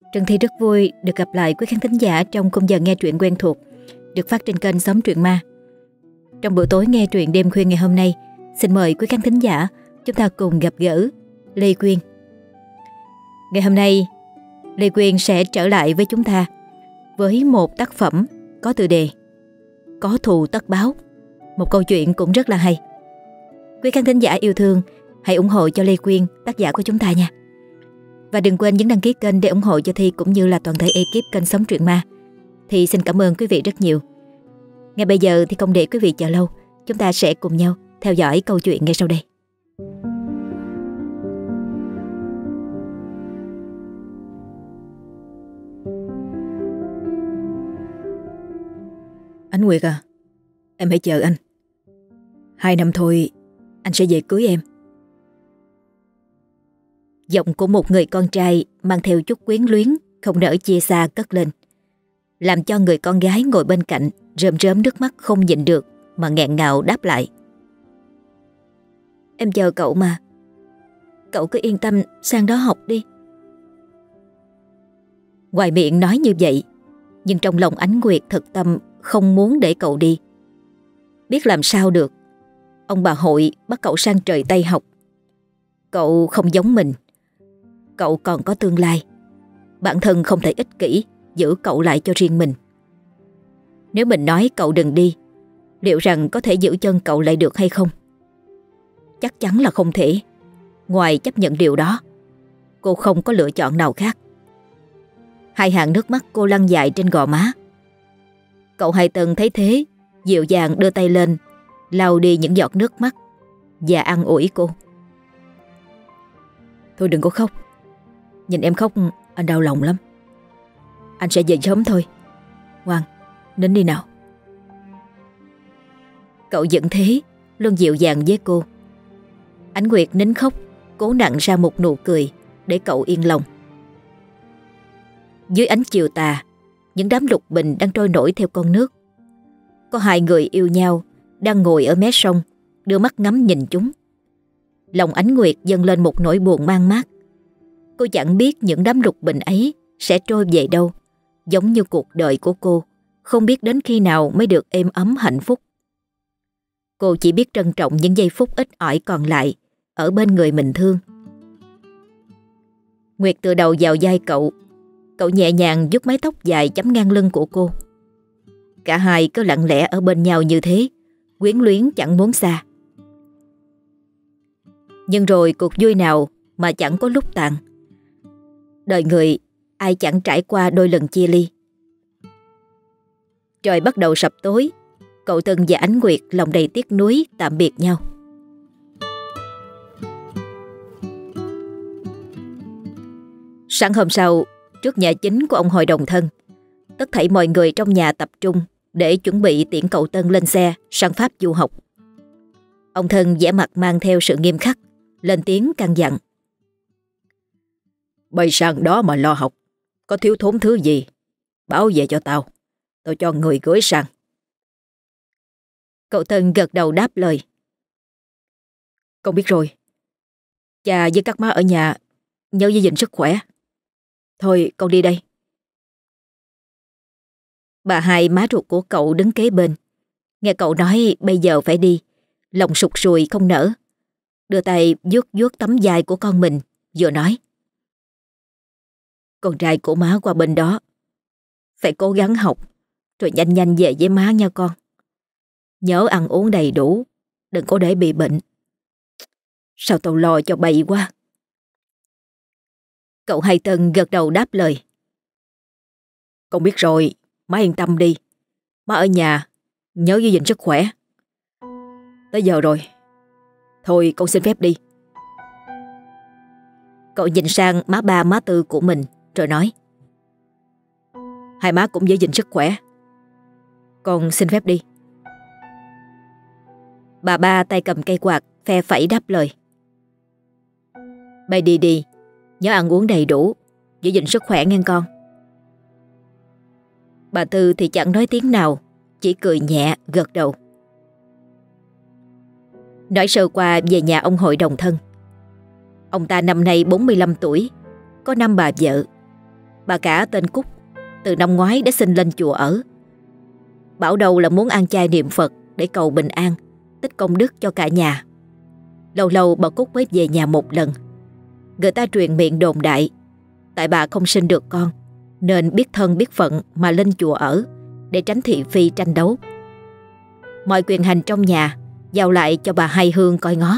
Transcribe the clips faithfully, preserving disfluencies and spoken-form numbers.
Trần Thi rất vui được gặp lại quý khán thính giả trong khung giờ nghe truyện quen thuộc, được phát trên kênh Xóm Truyện Ma. Trong buổi tối nghe truyện đêm khuya ngày hôm nay, xin mời quý khán thính giả chúng ta cùng gặp gỡ Lê Quyên. Ngày hôm nay, Lê Quyên sẽ trở lại với chúng ta với một tác phẩm có tựa đề Có thù tất báo, một câu chuyện cũng rất là hay. Quý khán thính giả yêu thương, hãy ủng hộ cho Lê Quyên, tác giả của chúng ta nha. Và đừng quên nhấn đăng ký kênh để ủng hộ cho Thi cũng như là toàn thể ekip kênh Xóm Truyện Ma. Thì xin cảm ơn quý vị rất nhiều. Ngay bây giờ thì không để quý vị chờ lâu, chúng ta sẽ cùng nhau theo dõi câu chuyện ngay sau đây. Ánh Nguyệt à, em hãy chờ anh. Hai năm thôi anh sẽ về cưới em. Giọng của một người con trai mang theo chút quyến luyến, không nỡ chia xa cất lên, làm cho người con gái ngồi bên cạnh rơm rớm nước mắt không nhịn được mà nghẹn ngào đáp lại. Em chờ cậu mà. Cậu cứ yên tâm sang đó học đi. Ngoài miệng nói như vậy, nhưng trong lòng Ánh Nguyệt thực tâm không muốn để cậu đi. Biết làm sao được, ông bà hội bắt cậu sang trời Tây học. Cậu không giống mình. Cậu còn có tương lai. Bản thân không thể ích kỷ giữ cậu lại cho riêng mình. Nếu mình nói cậu đừng đi, liệu rằng có thể giữ chân cậu lại được hay không? Chắc chắn là không thể. Ngoài chấp nhận điều đó, cô không có lựa chọn nào khác. Hai hàng nước mắt cô lăn dài trên gò má. Cậu Hai Tân thấy thế, dịu dàng đưa tay lên lau đi những giọt nước mắt và an ủi cô. Thôi đừng có khóc. Nhìn em khóc anh đau lòng lắm. Anh sẽ về sớm thôi. Ngoan, nín đi nào. Cậu vẫn thế, luôn dịu dàng với cô. Ánh Nguyệt nín khóc, cố nặn ra một nụ cười để cậu yên lòng. Dưới ánh chiều tà, những đám lục bình đang trôi nổi theo con nước. Có hai người yêu nhau đang ngồi ở mé sông, đưa mắt ngắm nhìn chúng. Lòng Ánh Nguyệt dâng lên một nỗi buồn man mác. Cô chẳng biết những đám lục bình ấy sẽ trôi về đâu, giống như cuộc đời của cô, không biết đến khi nào mới được êm ấm hạnh phúc. Cô chỉ biết trân trọng những giây phút ít ỏi còn lại ở bên người mình thương. Nguyệt tựa đầu vào vai cậu. Cậu nhẹ nhàng vuốt mái tóc dài chấm ngang lưng của cô. Cả hai cứ lặng lẽ ở bên nhau như thế, quyến luyến chẳng muốn xa. Nhưng rồi cuộc vui nào mà chẳng có lúc tàn. Đời người ai chẳng trải qua đôi lần chia ly. Trời bắt đầu sập tối, cậu Tân và Ánh Nguyệt lòng đầy tiếc nuối tạm biệt nhau. Sáng hôm sau, trước nhà chính của ông hội đồng thân, tất thảy mọi người trong nhà tập trung để chuẩn bị tiễn cậu Tân lên xe sang Pháp du học. Ông thân vẻ mặt mang theo sự nghiêm khắc, lên tiếng căn dặn. Bay sang đó mà lo học, có thiếu thốn thứ gì báo về cho tao, tao cho người gửi sang. Cậu Tân gật đầu đáp lời. Con biết rồi. Cha với các má ở nhà nhớ giữ gìn sức khỏe. Thôi con đi đây. Bà hai má ruột của cậu đứng kế bên, nghe cậu nói bây giờ phải đi, lòng sụt sùi không nỡ, đưa tay vuốt vuốt tấm vai của con mình, vừa nói. Con trai của má qua bên đó, phải cố gắng học, rồi nhanh nhanh về với má nha con. Nhớ ăn uống đầy đủ, đừng có để bị bệnh. Sao tao lo cho bậy quá. Cậu Hai Tân gật đầu đáp lời. Con biết rồi, má yên tâm đi. Má ở nhà, nhớ giữ gìn sức khỏe. Tới giờ rồi, thôi con xin phép đi. Cậu nhìn sang má ba má tư của mình rồi nói. Hai má cũng giữ gìn sức khỏe. Con xin phép đi. Bà ba tay cầm cây quạt phe phẩy đáp lời. Bay đi đi, nhớ ăn uống đầy đủ, giữ gìn sức khỏe nghe con. Bà Tư thì chẳng nói tiếng nào, chỉ cười nhẹ gật đầu. Nói sơ qua về nhà ông hội đồng thân. Ông ta năm nay bốn mươi lăm tuổi, có năm bà vợ. Bà cả tên Cúc từ năm ngoái đã xin lên chùa ở. Bảo đầu là muốn ăn chay niệm Phật để cầu bình an, tích công đức cho cả nhà. Lâu lâu bà Cúc mới về nhà một lần. Người ta truyền miệng đồn đại tại bà không sinh được con nên biết thân biết phận mà lên chùa ở để tránh thị phi tranh đấu. Mọi quyền hành trong nhà giao lại cho bà Hai Hương coi ngó.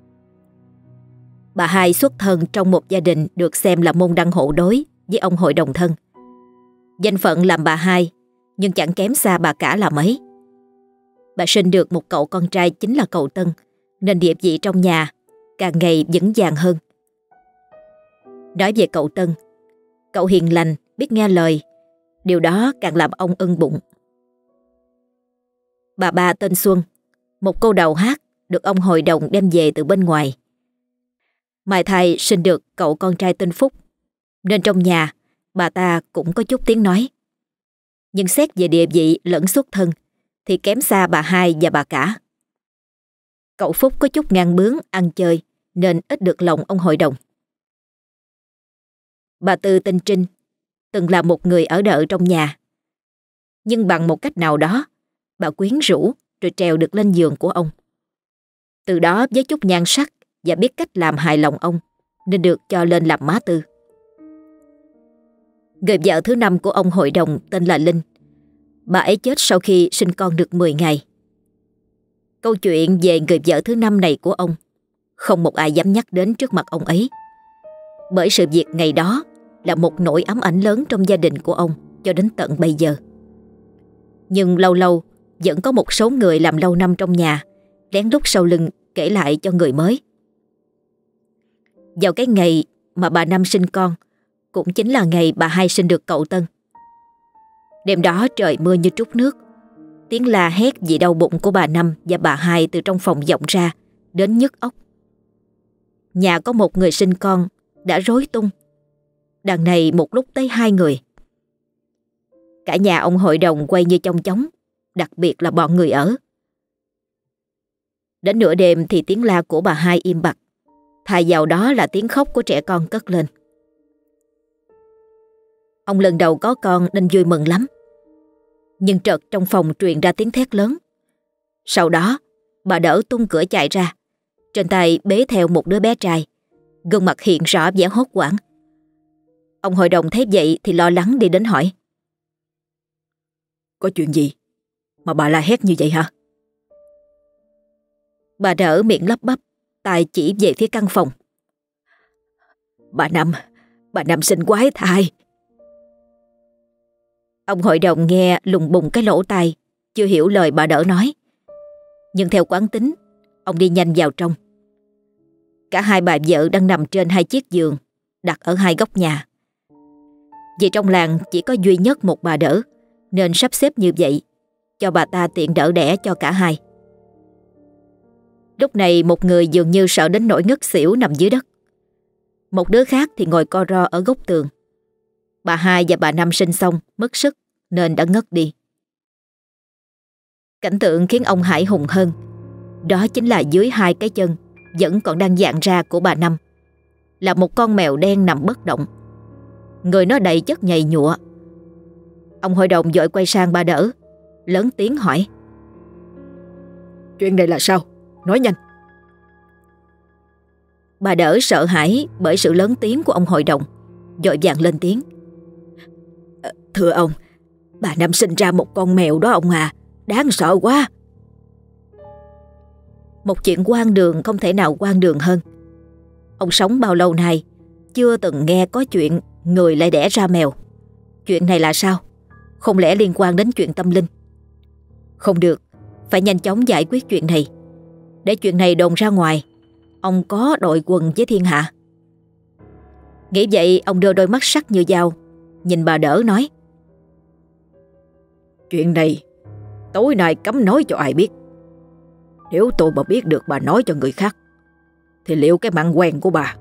Bà Hai xuất thân trong một gia đình được xem là môn đăng hộ đối với ông hội đồng thân. Danh phận làm bà Hai nhưng chẳng kém xa bà cả là mấy. Bà sinh được một cậu con trai chính là cậu Tân, nên địa vị trong nhà càng ngày vững vàng hơn. Nói về cậu Tân, cậu hiền lành, biết nghe lời, điều đó càng làm ông ưng bụng. Bà ba tên Xuân, một cô đầu hát được ông hội đồng đem về từ bên ngoài. Mai thai sinh được cậu con trai tên Phúc, nên trong nhà bà ta cũng có chút tiếng nói. Nhưng xét về địa vị lẫn xuất thân thì kém xa bà Hai và bà cả. Cậu Phúc có chút ngang bướng ăn chơi nên ít được lòng ông hội đồng. Bà Tư tên Trinh từng là một người ở đợ trong nhà. Nhưng bằng một cách nào đó, bà quyến rũ rồi trèo được lên giường của ông. Từ đó với chút nhan sắc và biết cách làm hài lòng ông nên được cho lên làm má Tư. Người vợ thứ năm của ông hội đồng tên là Linh. Bà ấy chết sau khi sinh con được mười ngày. Câu chuyện về người vợ thứ năm này của ông không một ai dám nhắc đến trước mặt ông ấy. Bởi sự việc ngày đó là một nỗi ám ảnh lớn trong gia đình của ông cho đến tận bây giờ. Nhưng lâu lâu vẫn có một số người làm lâu năm trong nhà lén lút sau lưng kể lại cho người mới. Vào cái ngày mà bà Năm sinh con cũng chính là ngày bà Hai sinh được cậu Tân. Đêm đó trời mưa như trút nước. Tiếng la hét vì đau bụng của bà Năm và bà Hai từ trong phòng vọng ra đến nhức óc. Nhà có một người sinh con đã rối tung. Đằng này một lúc tới hai người. Cả nhà ông hội đồng quay như chong chóng, đặc biệt là bọn người ở. Đến nửa đêm thì tiếng la của bà Hai im bặt, thay vào đó là tiếng khóc của trẻ con cất lên. Ông lần đầu có con nên vui mừng lắm. Nhưng chợt trong phòng truyền ra tiếng thét lớn. Sau đó bà đỡ tung cửa chạy ra, trên tay bế theo một đứa bé trai, gương mặt hiện rõ vẻ hốt hoảng. Ông hội đồng thấy vậy thì lo lắng đi đến hỏi: Có chuyện gì mà bà la hét như vậy hả? Bà đỡ miệng lắp bắp, tay chỉ về phía căn phòng. Bà Năm, bà Năm sinh quái thai. Ông hội đồng nghe lùng bùng cái lỗ tai, chưa hiểu lời bà đỡ nói. Nhưng theo quán tính, ông đi nhanh vào trong. Cả hai bà vợ đang nằm trên hai chiếc giường đặt ở hai góc nhà. Vì trong làng chỉ có duy nhất một bà đỡ nên sắp xếp như vậy, cho bà ta tiện đỡ đẻ cho cả hai. Lúc này một người dường như sợ đến nỗi ngất xỉu nằm dưới đất. Một đứa khác thì ngồi co ro ở góc tường. Bà Hai và bà Năm sinh xong mất sức nên đã ngất đi. Cảnh tượng khiến ông hãi hùng hơn. Đó chính là dưới hai cái chân vẫn còn đang dạn ra của bà Năm là một con mèo đen nằm bất động. Người nó đầy chất nhầy nhụa. Ông hội đồng vội quay sang bà đỡ, lớn tiếng hỏi: Chuyện này là sao? Nói nhanh. Bà đỡ sợ hãi bởi sự lớn tiếng của ông hội đồng, vội vàng lên tiếng: à, Thưa ông, bà Năm sinh ra một con mèo đó ông à, đáng sợ quá. Một chuyện hoang đường không thể nào hoang đường hơn. Ông sống bao lâu nay chưa từng nghe có chuyện người lại đẻ ra mèo. Chuyện này là sao? Không lẽ liên quan đến chuyện tâm linh? Không được, phải nhanh chóng giải quyết chuyện này. Để chuyện này đồn ra ngoài, ông có đội quần với thiên hạ. Nghĩ vậy, ông đưa đôi mắt sắc như dao nhìn bà đỡ nói: Chuyện này tối nay cấm nói cho ai biết. Nếu tôi mà biết được bà nói cho người khác thì liệu cái mạng quen của bà.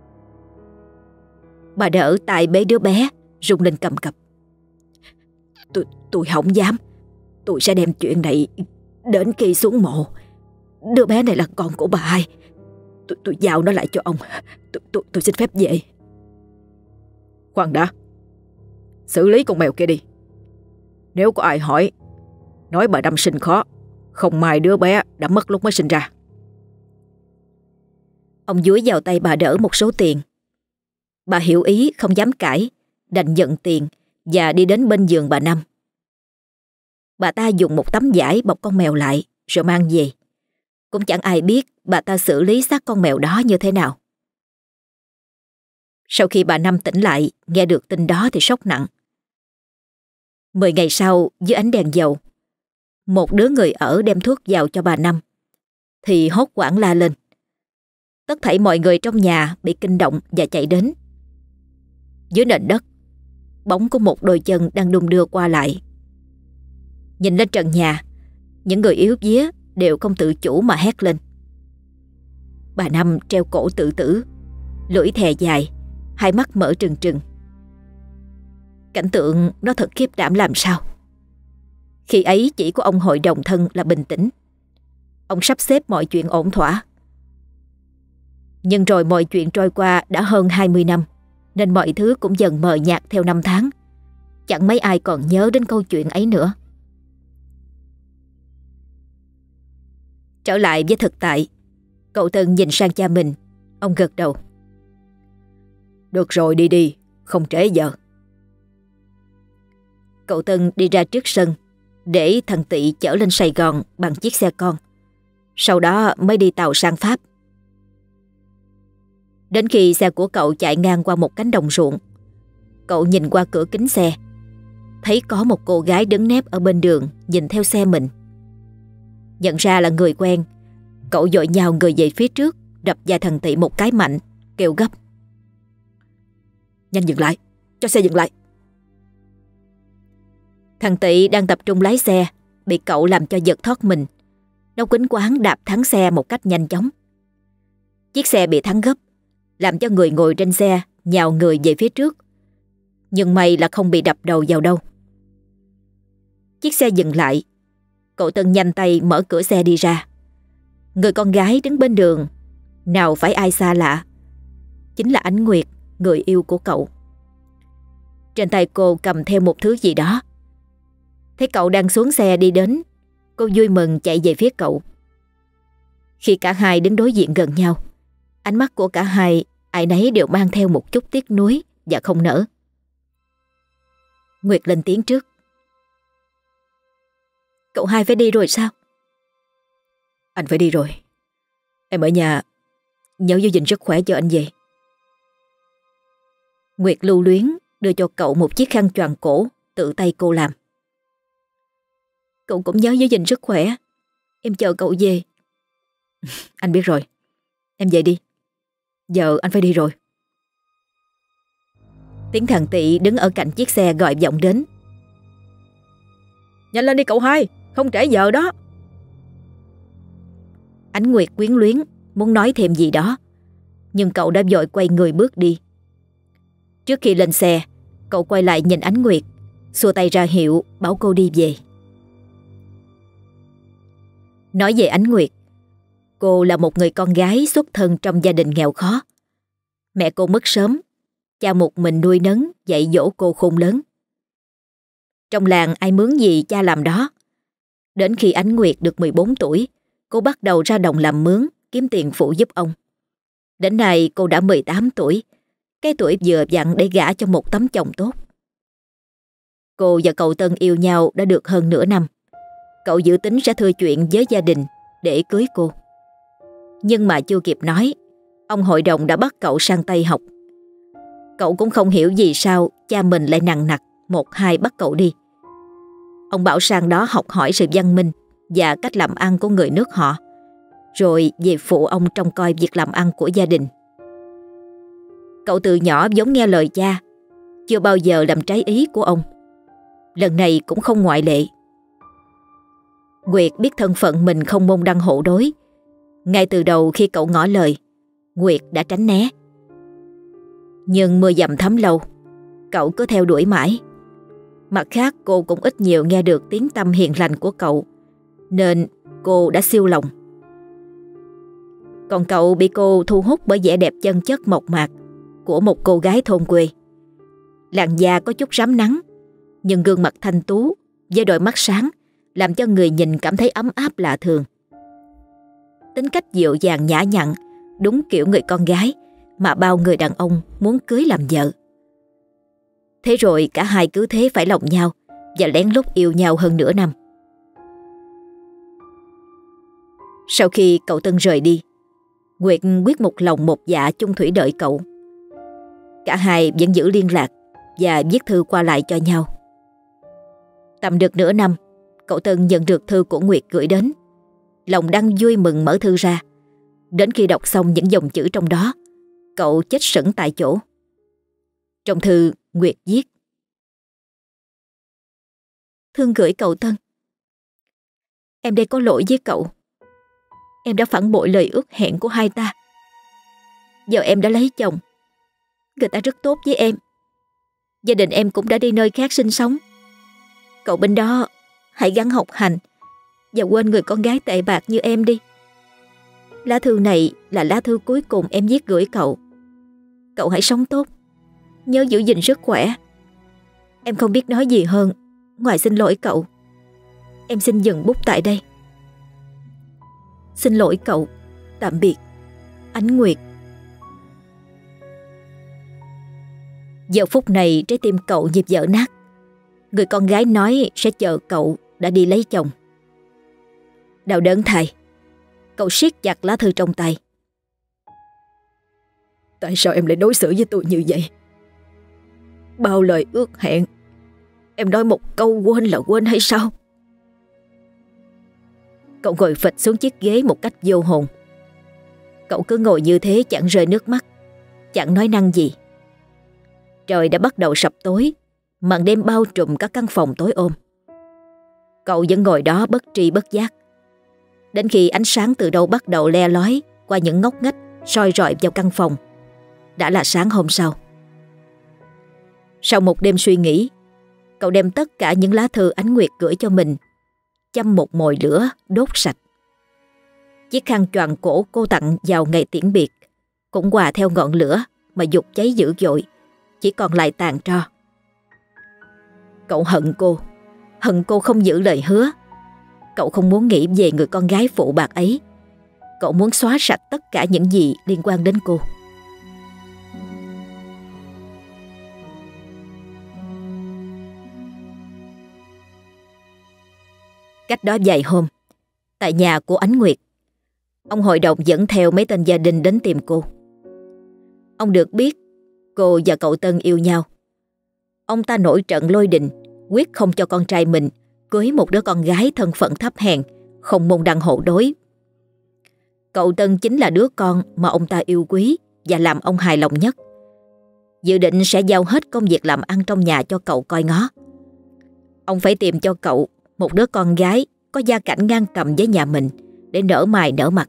Bà đỡ tay bế đứa bé rung lên cầm cập. Tôi, tôi không dám. Tôi sẽ đem chuyện này đến khi xuống mộ. Đứa bé này là con của bà Hai. Tôi, tôi giao nó lại cho ông. Tôi, tôi, tôi xin phép về. Khoan đã. xử lý con mèo kia đi. Nếu có ai hỏi, nói bà Năm sinh khó, không may đứa bé đã mất lúc mới sinh ra. Ông dúi vào tay bà đỡ một số tiền. Bà hiểu ý không dám cãi, đành nhận tiền và đi đến bên giường bà Năm. Bà ta dùng một tấm vải bọc con mèo lại rồi mang về. Cũng chẳng ai biết bà ta xử lý xác con mèo đó như thế nào. Sau khi bà Năm tỉnh lại, nghe được tin đó thì sốc nặng. Mười ngày sau, dưới ánh đèn dầu, một đứa người ở đem thuốc vào cho bà Năm, thì hốt hoảng la lên. Tất thảy mọi người trong nhà bị kinh động và chạy đến. Dưới nền đất, bóng của một đôi chân đang đung đưa qua lại. Nhìn lên trần nhà, những người yếu vía đều không tự chủ mà hét lên. Bà Năm treo cổ tự tử, lưỡi thè dài, hai mắt mở trừng trừng. Cảnh tượng nó thật khiếp đảm làm sao. Khi ấy chỉ có ông hội đồng thân là bình tĩnh. Ông sắp xếp mọi chuyện ổn thỏa. Nhưng rồi mọi chuyện trôi qua đã hơn hai mươi năm, nên mọi thứ cũng dần mờ nhạt theo năm tháng. Chẳng mấy ai còn nhớ đến câu chuyện ấy nữa. Trở lại với thực tại, cậu Tân nhìn sang cha mình. Ông gật đầu. Được rồi, đi đi, không trễ giờ. Cậu Tân đi ra trước sân để thằng Tị chở lên Sài Gòn bằng chiếc xe con. Sau đó mới đi tàu sang Pháp. Đến khi xe của cậu chạy ngang qua một cánh đồng ruộng, cậu nhìn qua cửa kính xe, thấy có một cô gái đứng nép ở bên đường nhìn theo xe mình. Nhận ra là người quen, cậu vội nhào người về phía trước, đập vai thằng Tị một cái mạnh, kêu gấp. Nhanh dừng lại, cho xe dừng lại. Thằng Tị đang tập trung lái xe, bị cậu làm cho giật thoát mình. Nó quýnh quáng đạp thắng xe một cách nhanh chóng. Chiếc xe bị thắng gấp, làm cho người ngồi trên xe nhào người về phía trước. Nhưng may là không bị đập đầu vào đâu. Chiếc xe dừng lại, cậu Tân nhanh tay mở cửa xe đi ra. Người con gái đứng bên đường, nào phải ai xa lạ, chính là Ánh Nguyệt, người yêu của cậu. Trên tay cô cầm theo một thứ gì đó. Thấy cậu đang xuống xe đi đến, cô vui mừng chạy về phía cậu. Khi cả hai đứng đối diện gần nhau, ánh mắt của cả hai ai nấy đều mang theo một chút tiếc nuối và không nỡ. Nguyệt lên tiếng trước. Cậu hai phải đi rồi sao? Anh phải đi rồi. Em ở nhà nhớ giữ gìn sức khỏe cho anh về. Nguyệt lưu luyến đưa cho cậu một chiếc khăn choàng cổ tự tay cô làm. Cậu cũng nhớ giữ gìn sức khỏe. Em chờ cậu về. Anh biết rồi. Em về đi. Giờ anh phải đi rồi. Tiếng thằng Tị đứng ở cạnh chiếc xe gọi vọng đến. Nhanh lên đi cậu hai, không trễ giờ đó. Ánh Nguyệt quyến luyến muốn nói thêm gì đó, nhưng cậu đã vội quay người bước đi. Trước khi lên xe, cậu quay lại nhìn Ánh Nguyệt, xua tay ra hiệu bảo cô đi về. Nói về Ánh Nguyệt, cô là một người con gái xuất thân trong gia đình nghèo khó. Mẹ cô mất sớm, cha một mình nuôi nấng dạy dỗ cô khôn lớn. Trong làng ai mướn gì cha làm đó. Đến khi Ánh Nguyệt được mười bốn tuổi, cô bắt đầu ra đồng làm mướn, kiếm tiền phụ giúp ông. Đến nay cô đã mười tám tuổi, cái tuổi vừa vặn để gả cho một tấm chồng tốt. Cô và cậu Tân yêu nhau đã được hơn nửa năm. Cậu dự tính sẽ thưa chuyện với gia đình để cưới cô. Nhưng mà chưa kịp nói, ông hội đồng đã bắt cậu sang Tây học. Cậu cũng không hiểu vì sao cha mình lại nằng nặc một hai bắt cậu đi. Ông bảo sang đó học hỏi sự văn minh và cách làm ăn của người nước họ, rồi về phụ ông trông coi việc làm ăn của gia đình. Cậu từ nhỏ vốn nghe lời cha, chưa bao giờ làm trái ý của ông. Lần này cũng không ngoại lệ. Nguyệt biết thân phận mình không môn đăng hộ đối. Ngay từ đầu khi cậu ngỏ lời, Nguyệt đã tránh né. Nhưng mưa dầm thấm lâu, cậu cứ theo đuổi mãi. Mặt khác cô cũng ít nhiều nghe được tiếng tăm hiền lành của cậu, nên cô đã siêu lòng. Còn cậu bị cô thu hút bởi vẻ đẹp chân chất mộc mạc của một cô gái thôn quê. Làn da có chút rám nắng, nhưng gương mặt thanh tú với đôi mắt sáng làm cho người nhìn cảm thấy ấm áp lạ thường. Tính cách dịu dàng nhã nhặn, đúng kiểu người con gái mà bao người đàn ông muốn cưới làm vợ. Thế rồi cả hai cứ thế phải lòng nhau và lén lút yêu nhau hơn nửa năm. Sau khi cậu Tân rời đi, Nguyệt quyết một lòng một dạ chung thủy đợi cậu. Cả hai vẫn giữ liên lạc và viết thư qua lại cho nhau. Tầm được nửa năm, cậu Tân nhận được thư của Nguyệt gửi đến. Lòng đang vui mừng mở thư ra. Đến khi đọc xong những dòng chữ trong đó, cậu chết sững tại chỗ. Trong thư, Nguyệt viết: Thương gửi cậu Tân, em đây có lỗi với cậu. Em đã phản bội lời ước hẹn của hai ta. Giờ em đã lấy chồng, người ta rất tốt với em. Gia đình em cũng đã đi nơi khác sinh sống. Cậu bên đó hãy gắng học hành và quên người con gái tệ bạc như em đi. Lá thư này là lá thư cuối cùng em viết gửi cậu. Cậu hãy sống tốt, nhớ giữ gìn sức khỏe. Em không biết nói gì hơn ngoài xin lỗi cậu. Em xin dừng bút tại đây. Xin lỗi cậu. Tạm biệt. Ánh Nguyệt. Giờ phút này trái tim cậu nhịp vỡ nát. Người con gái nói sẽ chờ cậu đã đi lấy chồng. Đau đớn thay, cậu siết chặt lá thư trong tay. Tại sao em lại đối xử với tôi như vậy? Bao lời ước hẹn, em nói một câu quên là quên hay sao? Cậu ngồi phịch xuống chiếc ghế một cách vô hồn. Cậu cứ ngồi như thế chẳng rơi nước mắt, chẳng nói năng gì. Trời đã bắt đầu sập tối, màn đêm bao trùm các căn phòng tối ôm. Cậu vẫn ngồi đó bất tri bất giác, đến khi ánh sáng từ đâu bắt đầu le lói qua những ngóc ngách soi rọi vào căn phòng. Đã là sáng hôm sau. Sau một đêm suy nghĩ, cậu đem tất cả những lá thư Ánh Nguyệt gửi cho mình châm một mồi lửa đốt sạch. Chiếc khăn choàng cổ cô tặng vào ngày tiễn biệt cũng hòa theo ngọn lửa mà dục cháy dữ dội, chỉ còn lại tàn tro. Cậu hận cô, hận cô không giữ lời hứa. Cậu không muốn nghĩ về người con gái phụ bạc ấy. Cậu muốn xóa sạch tất cả những gì liên quan đến cô. Cách đó vài hôm, tại nhà của Ánh Nguyệt, ông hội đồng dẫn theo mấy tên gia đình đến tìm cô. Ông được biết cô và cậu Tân yêu nhau. Ông ta nổi trận lôi đình, quyết không cho con trai mình cưới một đứa con gái thân phận thấp hèn, không môn đăng hộ đối. Cậu Tân chính là đứa con mà ông ta yêu quý và làm ông hài lòng nhất. Dự định sẽ giao hết công việc làm ăn trong nhà cho cậu coi ngó. Ông phải tìm cho cậu một đứa con gái có gia cảnh ngang tầm với nhà mình để nở mày nở mặt.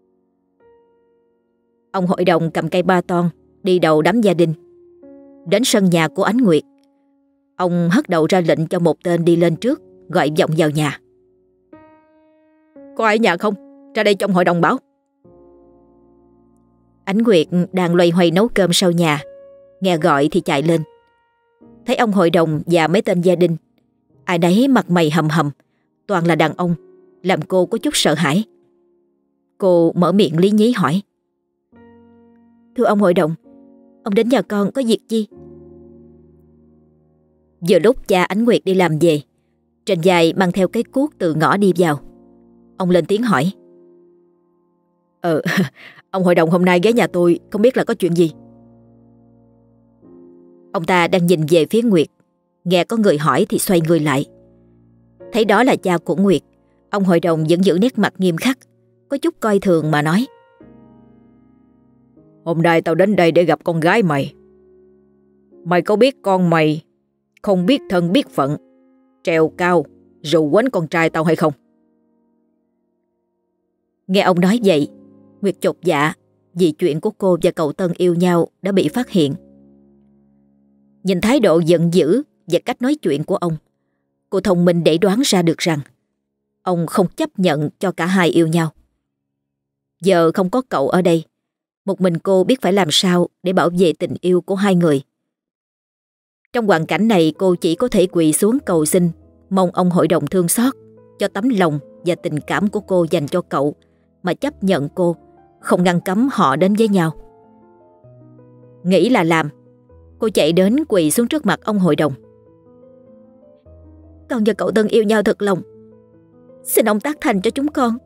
Ông hội đồng cầm cây ba toan đi đầu đám gia đình. Đến sân nhà của Ánh Nguyệt, ông hất đầu ra lệnh cho một tên đi lên trước, gọi vọng vào nhà. Có ai ở nhà không? Ra đây trong hội đồng báo. Ánh Nguyệt đang loay hoay nấu cơm sau nhà, nghe gọi thì chạy lên. Thấy ông hội đồng và mấy tên gia đình, ai nấy mặt mày hầm hầm, toàn là đàn ông, làm cô có chút sợ hãi. Cô mở miệng lý nhí hỏi: Thưa ông hội đồng, ông đến nhà con có việc gì? Vừa lúc cha Ánh Nguyệt đi làm về, trên vai mang theo cái cuốc từ ngõ đi vào. Ông lên tiếng hỏi: Ờ, ông hội đồng hôm nay ghé nhà tôi, không biết là có chuyện gì? Ông ta đang nhìn về phía Nguyệt, nghe có người hỏi thì xoay người lại. Thấy đó là cha của Nguyệt, ông hội đồng vẫn giữ nét mặt nghiêm khắc, có chút coi thường mà nói: Hôm nay tao đến đây để gặp con gái mày. Mày có biết con mày không biết thân biết phận, trèo cao rượu quánh con trai tao hay không? Nghe ông nói vậy, Nguyệt chột dạ vì chuyện của cô và cậu Tân yêu nhau đã bị phát hiện. Nhìn thái độ giận dữ và cách nói chuyện của ông, cô thông minh để đoán ra được rằng ông không chấp nhận cho cả hai yêu nhau. Giờ không có cậu ở đây, một mình cô biết phải làm sao để bảo vệ tình yêu của hai người. Trong hoàn cảnh này cô chỉ có thể quỳ xuống cầu xin, mong ông hội đồng thương xót cho tấm lòng và tình cảm của cô dành cho cậu mà chấp nhận cô, không ngăn cấm họ đến với nhau. Nghĩ là làm, cô chạy đến quỳ xuống trước mặt ông hội đồng. Con và cậu Tân yêu nhau thật lòng, xin ông tác thành cho chúng con.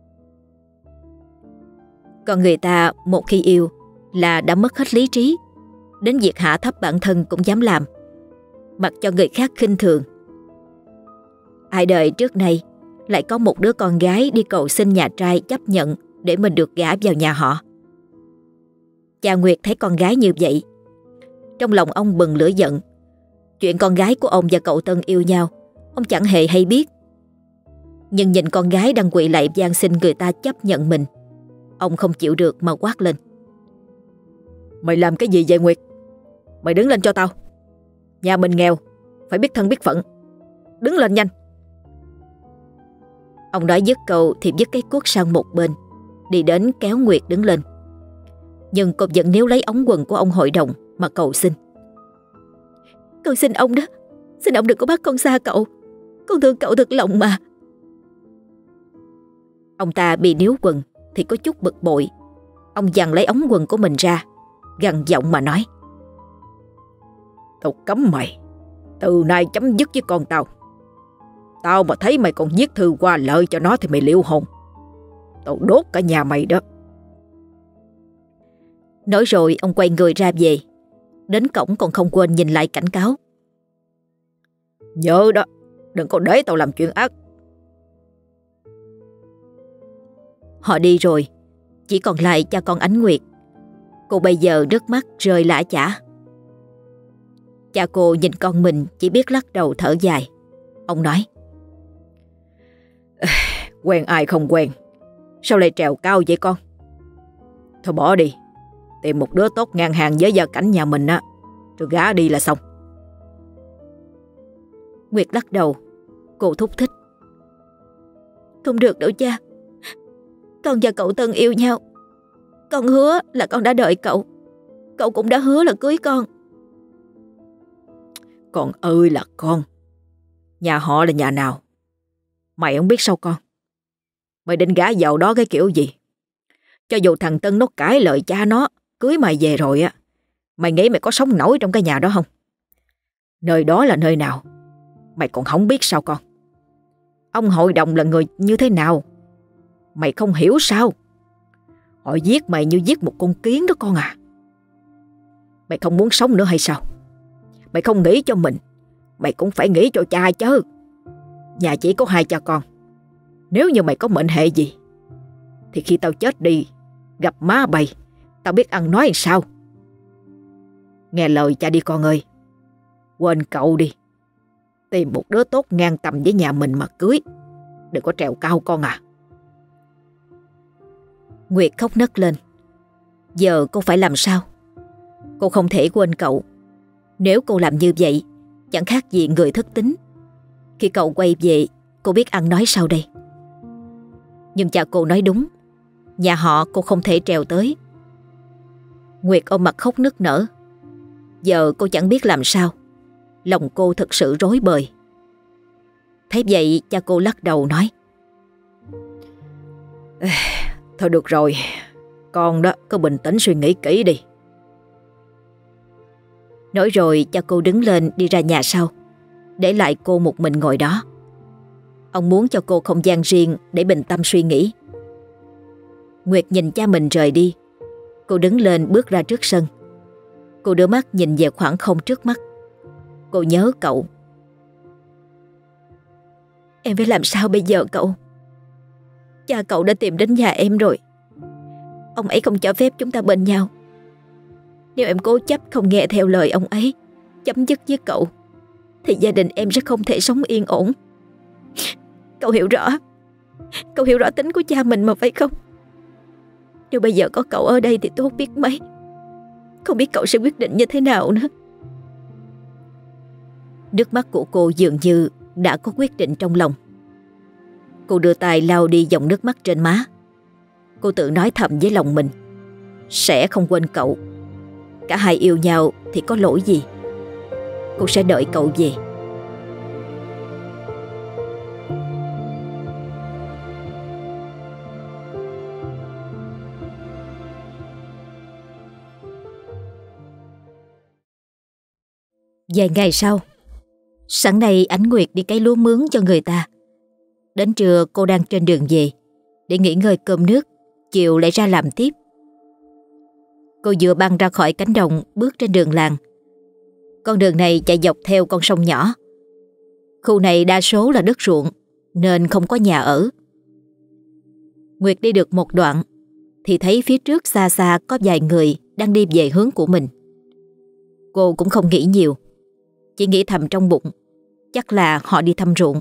Còn người ta một khi yêu là đã mất hết lý trí, đến việc hạ thấp bản thân cũng dám làm, mặc cho người khác khinh thường. Ai đời trước nay lại có một đứa con gái đi cầu xin nhà trai chấp nhận để mình được gả vào nhà họ. Cha Nguyệt thấy con gái như vậy, trong lòng ông bừng lửa giận. Chuyện con gái của ông và cậu Tân yêu nhau, ông chẳng hề hay biết. Nhưng nhìn con gái đang quỳ lạy van xin người ta chấp nhận mình, ông không chịu được mà quát lên. Mày làm cái gì vậy Nguyệt? Mày đứng lên cho tao. Nhà mình nghèo, phải biết thân biết phận. Đứng lên nhanh. Ông nói dứt câu thì dứt cái cuốc sang một bên, đi đến kéo Nguyệt đứng lên. Nhưng cô vẫn níu lấy ống quần của ông hội đồng mà cầu xin. Con xin ông đó, xin ông đừng có bắt con xa cậu. Con thương cậu thật lòng mà. Ông ta bị níu quần thì có chút bực bội. Ông giằng lấy ống quần của mình ra, gằn giọng mà nói. Tao cấm mày, từ nay chấm dứt với con tao. Tao mà thấy mày còn viết thư qua lợi cho nó thì mày liệu hồn. Tao đốt cả nhà mày đó. Nói rồi ông quay người ra về. Đến cổng còn không quên nhìn lại cảnh cáo. Nhớ đó, đừng có để tao làm chuyện ác. Họ đi rồi, chỉ còn lại cha con Ánh Nguyệt. Cô bây giờ nước mắt rơi lã chã. Cha cô nhìn con mình chỉ biết lắc đầu thở dài. Ông nói. Quen ai không quen, sao lại trèo cao vậy con? Thôi bỏ đi, tìm một đứa tốt ngang hàng với gia cảnh nhà mình á, rồi gả đi là xong. Nguyệt lắc đầu. Cô thúc thích. Không được đâu cha. Con và cậu Tân yêu nhau. Con hứa là con đã đợi cậu. Cậu cũng đã hứa là cưới con. Con ơi là con. Nhà họ là nhà nào? Mày không biết sao con? Mày định gả vào đó cái kiểu gì? Cho dù thằng Tân nó cãi lời cha nó, cưới mày về rồi á, mày nghĩ mày có sống nổi trong cái nhà đó không? Nơi đó là nơi nào? Mày còn không biết sao con? Ông hội đồng là người như thế nào? Mày không hiểu sao? Họ giết mày như giết một con kiến đó con à. Mày không muốn sống nữa hay sao? Mày không nghĩ cho mình, mày cũng phải nghĩ cho cha chứ. Nhà chỉ có hai cha con. Nếu như mày có mệnh hệ gì thì khi tao chết đi, gặp má bày, tao biết ăn nói làm sao. Nghe lời cha đi con ơi. Quên cậu đi. Tìm một đứa tốt ngang tầm với nhà mình mà cưới. Đừng có trèo cao con à. Nguyệt khóc nấc lên. Giờ cô phải làm sao? Cô không thể quên cậu. Nếu cô làm như vậy, chẳng khác gì người thất tín. Khi cậu quay về, cô biết ăn nói sao đây? Nhưng cha cô nói đúng. Nhà họ cô không thể trèo tới. Nguyệt ôm mặt khóc nức nở. Giờ cô chẳng biết làm sao. Lòng cô thật sự rối bời. Thấy vậy cha cô lắc đầu nói. Thôi được rồi, con đó cứ bình tĩnh suy nghĩ kỹ đi. Nói rồi cha cô đứng lên đi ra nhà sau, để lại cô một mình ngồi đó. Ông muốn cho cô không gian riêng để bình tâm suy nghĩ. Nguyệt nhìn cha mình rời đi. Cô đứng lên bước ra trước sân. Cô đưa mắt nhìn về khoảng không trước mắt. Cô nhớ cậu. Em phải làm sao bây giờ cậu? Cha cậu đã tìm đến nhà em rồi. Ông ấy không cho phép chúng ta bên nhau. Nếu em cố chấp không nghe theo lời ông ấy, chấm dứt với cậu, thì gia đình em sẽ không thể sống yên ổn. Cậu hiểu rõ. Cậu hiểu rõ tính của cha mình mà phải không? Nếu bây giờ có cậu ở đây thì tốt biết mấy. Không biết cậu sẽ quyết định như thế nào nữa. Nước mắt của cô dường như đã có quyết định trong lòng. Cô đưa tay lau đi dòng nước mắt trên má. Cô tự nói thầm với lòng mình, sẽ không quên cậu. Cả hai yêu nhau thì có lỗi gì. Cô sẽ đợi cậu về. Vài ngày sau, sáng nay Ánh Nguyệt đi cấy lúa mướn cho người ta. Đến trưa cô đang trên đường về để nghỉ ngơi cơm nước, chiều lại ra làm tiếp. Cô vừa băng ra khỏi cánh đồng bước trên đường làng. Con đường này chạy dọc theo con sông nhỏ. Khu này đa số là đất ruộng nên không có nhà ở. Nguyệt đi được một đoạn thì thấy phía trước xa xa có vài người đang đi về hướng của mình. Cô cũng không nghĩ nhiều, chỉ nghĩ thầm trong bụng, chắc là họ đi thăm ruộng.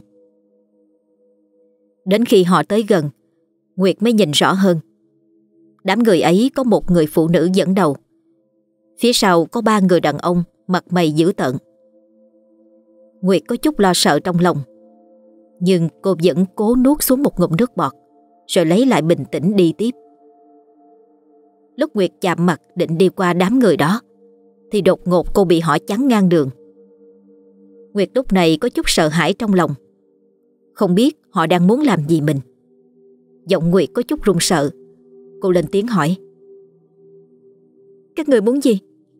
Đến khi họ tới gần, Nguyệt mới nhìn rõ hơn. Đám người ấy có một người phụ nữ dẫn đầu. Phía sau có ba người đàn ông mặt mày dữ tợn. Nguyệt có chút lo sợ trong lòng, nhưng cô vẫn cố nuốt xuống một ngụm nước bọt, rồi lấy lại bình tĩnh đi tiếp. Lúc Nguyệt chạm mặt định đi qua đám người đó thì đột ngột cô bị họ chắn ngang đường. Nguyệt lúc này có chút sợ hãi trong lòng, không biết họ đang muốn làm gì mình. Giọng Nguyệt có chút run sợ. Cô lên tiếng hỏi: "Các người muốn gì?"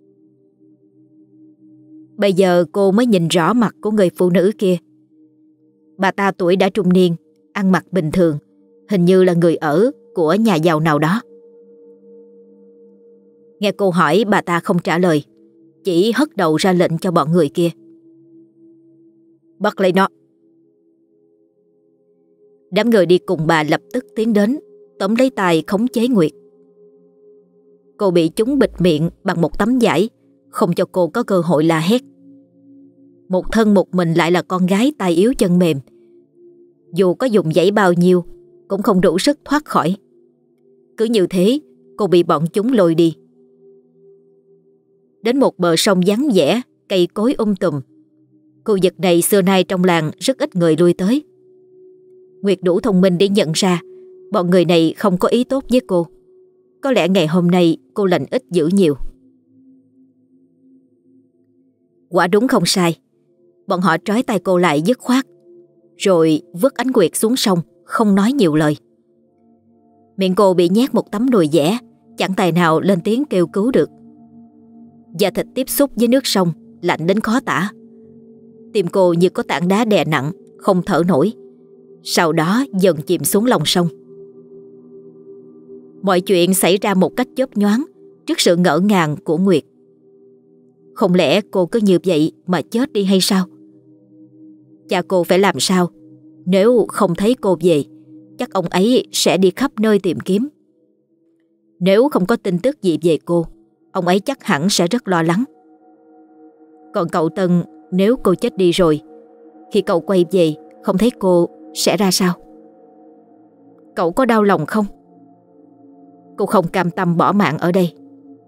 Bây giờ cô mới nhìn rõ mặt của người phụ nữ kia. Bà ta tuổi đã trung niên, ăn mặc bình thường, hình như là người ở của nhà giàu nào đó. Nghe cô hỏi, bà ta không trả lời, chỉ hất đầu ra lệnh cho bọn người kia: "Bắt lấy nó." Đám người đi cùng bà lập tức tiến đến, tóm lấy tay khống chế Nguyệt. Cô bị chúng bịt miệng bằng một tấm vải, không cho cô có cơ hội la hét. Một thân một mình lại là con gái tay yếu chân mềm, dù có dùng dãy bao nhiêu cũng không đủ sức thoát khỏi. Cứ như thế cô bị bọn chúng lôi đi. Đến một bờ sông vắng vẻ, cây cối um tùm. Khu vực này xưa nay trong làng rất ít người lui tới. Nguyệt đủ thông minh để nhận ra bọn người này không có ý tốt với cô. Có lẽ ngày hôm nay cô lành ít dữ nhiều. Quả đúng không sai, bọn họ trói tay cô lại dứt khoát, rồi vứt Ánh Nguyệt xuống sông, không nói nhiều lời. Miệng cô bị nhét một tấm đùi dẻ, chẳng tài nào lên tiếng kêu cứu được. Da thịt tiếp xúc với nước sông lạnh đến khó tả. Tim cô như có tảng đá đè nặng, không thở nổi, sau đó dần chìm xuống lòng sông. Mọi chuyện xảy ra một cách chớp nhoáng trước sự ngỡ ngàng của Nguyệt. Không lẽ cô cứ như vậy mà chết đi hay sao? Cha cô phải làm sao? Nếu không thấy cô về, chắc ông ấy sẽ đi khắp nơi tìm kiếm. Nếu không có tin tức gì về cô, ông ấy chắc hẳn sẽ rất lo lắng. Còn cậu Tân, nếu cô chết đi rồi, khi cậu quay về không thấy cô sẽ ra sao? Cậu có đau lòng không? Cô không cam tâm bỏ mạng ở đây.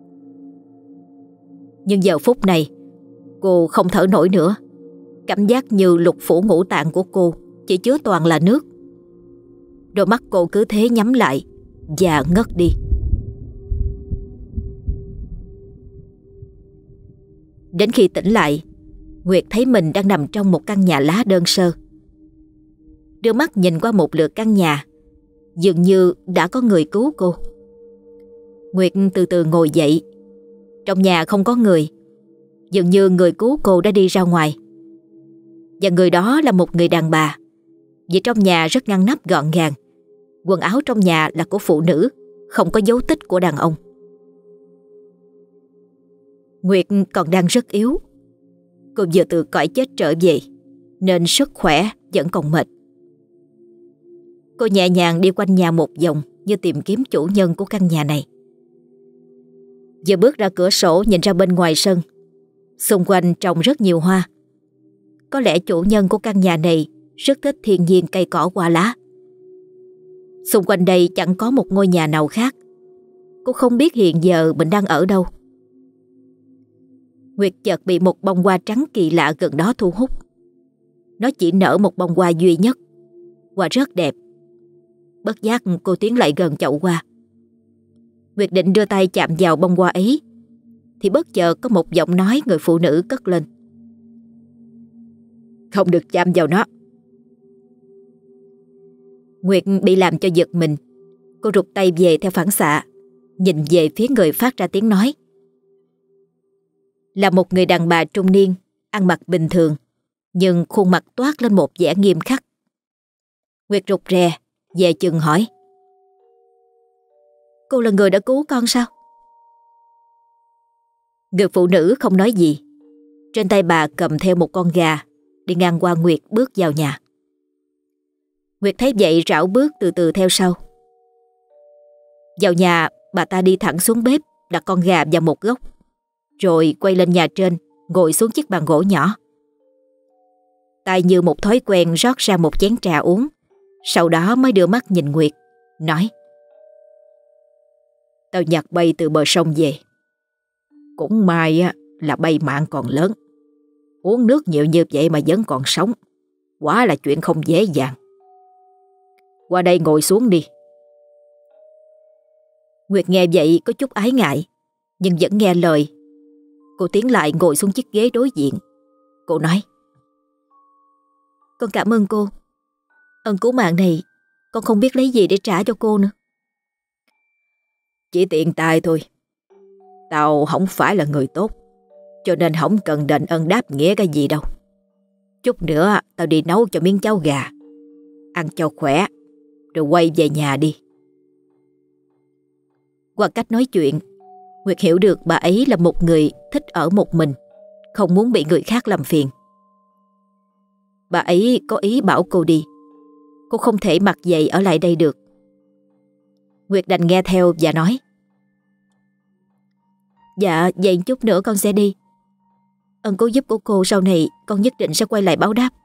Nhưng giờ phút này cô không thở nổi nữa. Cảm giác như lục phủ ngũ tạng của cô chỉ chứa toàn là nước. Đôi mắt cô cứ thế nhắm lại và ngất đi. Đến khi tỉnh lại, Nguyệt thấy mình đang nằm trong một căn nhà lá đơn sơ. Đưa mắt nhìn qua một lượt căn nhà, dường như đã có người cứu cô. Nguyệt từ từ ngồi dậy. Trong nhà không có người, dường như người cứu cô đã đi ra ngoài. Và người đó là một người đàn bà, vì trong nhà rất ngăn nắp gọn gàng. Quần áo trong nhà là của phụ nữ, không có dấu tích của đàn ông. Nguyệt còn đang rất yếu. Cô vừa từ cõi chết trở về nên sức khỏe vẫn còn mệt. Cô nhẹ nhàng đi quanh nhà một vòng như tìm kiếm chủ nhân của căn nhà này. Vừa bước ra cửa sổ nhìn ra bên ngoài sân, xung quanh trồng rất nhiều hoa. Có lẽ chủ nhân của căn nhà này rất thích thiên nhiên cây cỏ hoa lá. Xung quanh đây chẳng có một ngôi nhà nào khác. Cô không biết hiện giờ mình đang ở đâu. Nguyệt chợt bị một bông hoa trắng kỳ lạ gần đó thu hút. Nó chỉ nở một bông hoa duy nhất. Hoa rất đẹp. Bất giác cô tiến lại gần chậu hoa. Nguyệt định đưa tay chạm vào bông hoa ấy thì bất chợt có một giọng nói người phụ nữ cất lên: Không được chạm vào nó. Nguyệt bị làm cho giật mình. Cô rụt tay về theo phản xạ, nhìn về phía người phát ra tiếng nói. Là một người đàn bà trung niên, ăn mặc bình thường, nhưng khuôn mặt toát lên một vẻ nghiêm khắc. Nguyệt rụt rè, về chừng hỏi: Cô là người đã cứu con sao? Người phụ nữ không nói gì. Trên tay bà cầm theo một con gà, đi ngang qua Nguyệt bước vào nhà. Nguyệt thấy vậy rảo bước từ từ theo sau. Vào nhà, bà ta đi thẳng xuống bếp, đặt con gà vào một góc, rồi quay lên nhà trên, ngồi xuống chiếc bàn gỗ nhỏ. Tay như một thói quen rót ra một chén trà uống, sau đó mới đưa mắt nhìn Nguyệt, nói: Tao nhặt bay từ bờ sông về. Cũng may á, là bay mạng còn lớn. Uống nước nhiều như vậy mà vẫn còn sống, quả là chuyện không dễ dàng. Qua đây ngồi xuống đi. Nguyệt nghe vậy có chút ái ngại, nhưng vẫn nghe lời. Cô tiến lại ngồi xuống chiếc ghế đối diện. Cô nói: Con cảm ơn cô. Ơn cứu mạng này con không biết lấy gì để trả cho cô nữa. Chỉ tiện tay thôi. Tao không phải là người tốt, cho nên không cần đền ơn đáp nghĩa cái gì đâu. Chút nữa tao đi nấu cho miếng cháo gà, ăn cho khỏe, rồi quay về nhà đi. Qua cách nói chuyện, Nguyệt hiểu được bà ấy là một người thích ở một mình, không muốn bị người khác làm phiền. Bà ấy có ý bảo cô đi. Cô không thể mặc dậy ở lại đây được. Nguyệt đành nghe theo và nói: Dạ, vậy chút nữa con sẽ đi. Ơn cứu giúp của cô sau này con nhất định sẽ quay lại báo đáp.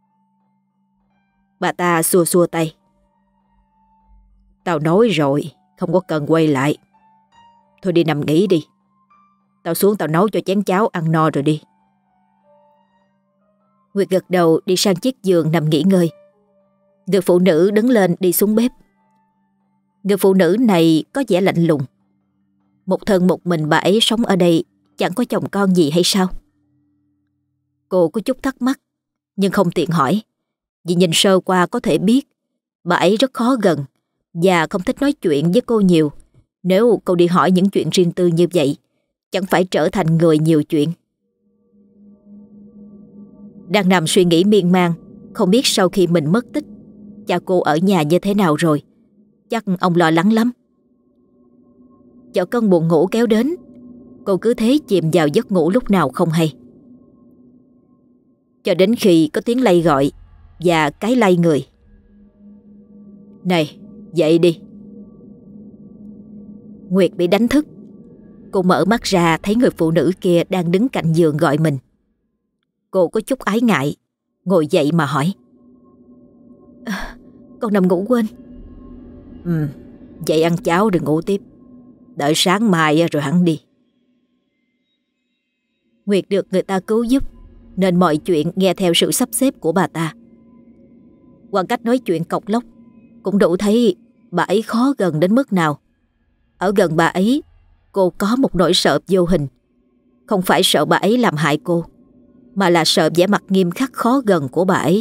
Bà ta xua xua tay: Tao nói rồi, không có cần quay lại. Thôi đi nằm nghỉ đi. Tao xuống tao nấu cho chén cháo ăn no rồi đi. Nguyệt gật đầu đi sang chiếc giường nằm nghỉ ngơi. Người phụ nữ đứng lên đi xuống bếp. Người phụ nữ này có vẻ lạnh lùng. Một thân một mình bà ấy sống ở đây, chẳng có chồng con gì hay sao? Cô có chút thắc mắc, nhưng không tiện hỏi, vì nhìn sơ qua có thể biết bà ấy rất khó gần và không thích nói chuyện với cô nhiều. Nếu cô đi hỏi những chuyện riêng tư như vậy, chẳng phải trở thành người nhiều chuyện. Đang nằm suy nghĩ miên man, không biết sau khi mình mất tích, cha cô ở nhà như thế nào rồi. Chắc ông lo lắng lắm. Chợt cơn buồn ngủ kéo đến, cô cứ thế chìm vào giấc ngủ lúc nào không hay. Cho đến khi có tiếng lay gọi và cái lay người. Này, dậy đi. Nguyệt bị đánh thức. Cô mở mắt ra thấy người phụ nữ kia đang đứng cạnh giường gọi mình. Cô có chút ái ngại, ngồi dậy mà hỏi: à, Con nằm ngủ quên. Ừ, dậy ăn cháo rồi ngủ tiếp. Đợi sáng mai rồi hẳn đi. Nguyệt được người ta cứu giúp, nên mọi chuyện nghe theo sự sắp xếp của bà ta. Qua cách nói chuyện cộc lốc, cũng đủ thấy bà ấy khó gần đến mức nào. Ở gần bà ấy, cô có một nỗi sợ vô hình. Không phải sợ bà ấy làm hại cô, mà là sợ vẻ mặt nghiêm khắc khó gần của bà ấy.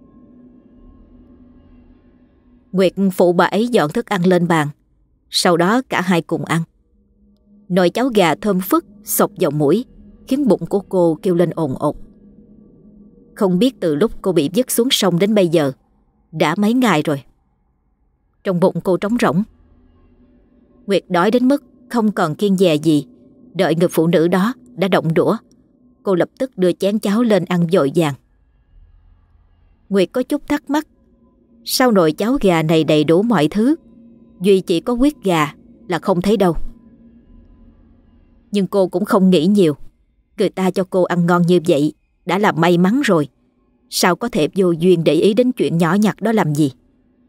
Nguyệt phụ bà ấy dọn thức ăn lên bàn, sau đó cả hai cùng ăn. Nồi cháo gà thơm phức xộc vào mũi, khiến bụng của cô kêu lên ồn ồn. Không biết từ lúc cô bị vứt xuống sông đến bây giờ đã mấy ngày rồi. Trong bụng cô trống rỗng. Nguyệt đói đến mức không còn kiêng dè gì. Đợi người phụ nữ đó đã động đũa, cô lập tức đưa chén cháo lên ăn vội vàng. Nguyệt có chút thắc mắc, sao nồi cháo gà này đầy đủ mọi thứ, duy chỉ có huyết gà là không thấy đâu. Nhưng cô cũng không nghĩ nhiều. Người ta cho cô ăn ngon như vậy đã là may mắn rồi. Sao có thể vô duyên để ý đến chuyện nhỏ nhặt đó làm gì?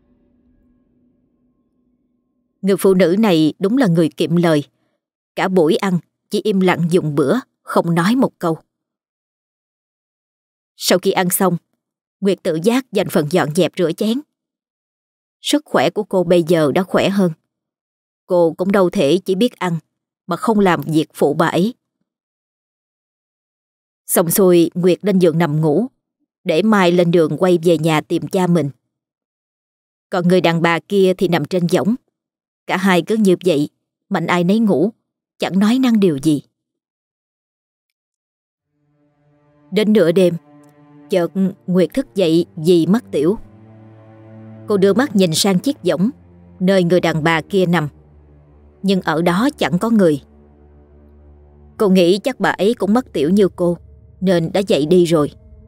Người phụ nữ này đúng là người kiệm lời. Cả buổi ăn chỉ im lặng dùng bữa, không nói một câu. Sau khi ăn xong, Nguyệt tự giác dành phần dọn dẹp rửa chén. Sức khỏe của cô bây giờ đã khỏe hơn. Cô cũng đâu thể chỉ biết ăn mà không làm việc phụ bà ấy. Xong xuôi, Nguyệt lên giường nằm ngủ. để mai lên đường quay về nhà tìm cha mình. Còn người đàn bà kia thì nằm trên võng. Cả hai cứ như vậy, mạnh ai nấy ngủ, chẳng nói năng điều gì. Đến nửa đêm, chợt Nguyệt thức dậy vì mất tiểu. Cô đưa mắt nhìn sang chiếc võng nơi người đàn bà kia nằm, nhưng ở đó chẳng có người. Cô nghĩ chắc bà ấy cũng mất tiểu như cô, nên đã dậy đi rồi.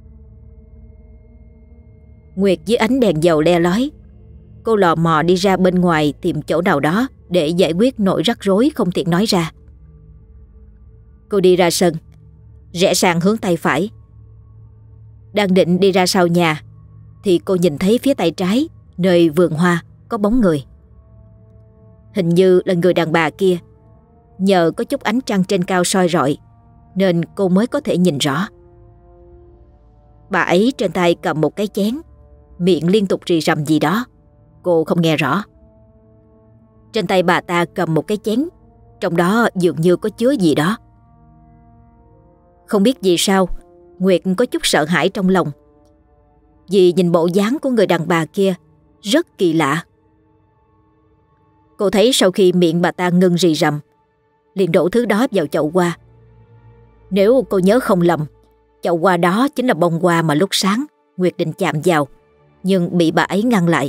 Nguyệt dưới ánh đèn dầu le lói, cô lò mò đi ra bên ngoài tìm chỗ nào đó để giải quyết nỗi rắc rối không tiện nói ra. Cô đi ra sân, rẽ sang hướng tay phải. Đang định đi ra sau nhà thì cô nhìn thấy phía tay trái, nơi vườn hoa, có bóng người. Hình như là người đàn bà kia. Nhờ có chút ánh trăng trên cao soi rọi nên cô mới có thể nhìn rõ. Bà ấy trên tay cầm một cái chén, miệng liên tục rì rầm gì đó, cô không nghe rõ. Trên tay bà ta cầm một cái chén, trong đó dường như có chứa gì đó. Không biết vì sao, Nguyệt có chút sợ hãi trong lòng, vì nhìn bộ dáng của người đàn bà kia rất kỳ lạ. Cô thấy sau khi miệng bà ta ngưng rì rầm, liền đổ thứ đó vào chậu hoa. Nếu cô nhớ không lầm, chậu hoa đó chính là bông hoa mà lúc sáng Nguyệt định chạm vào, nhưng bị bà ấy ngăn lại.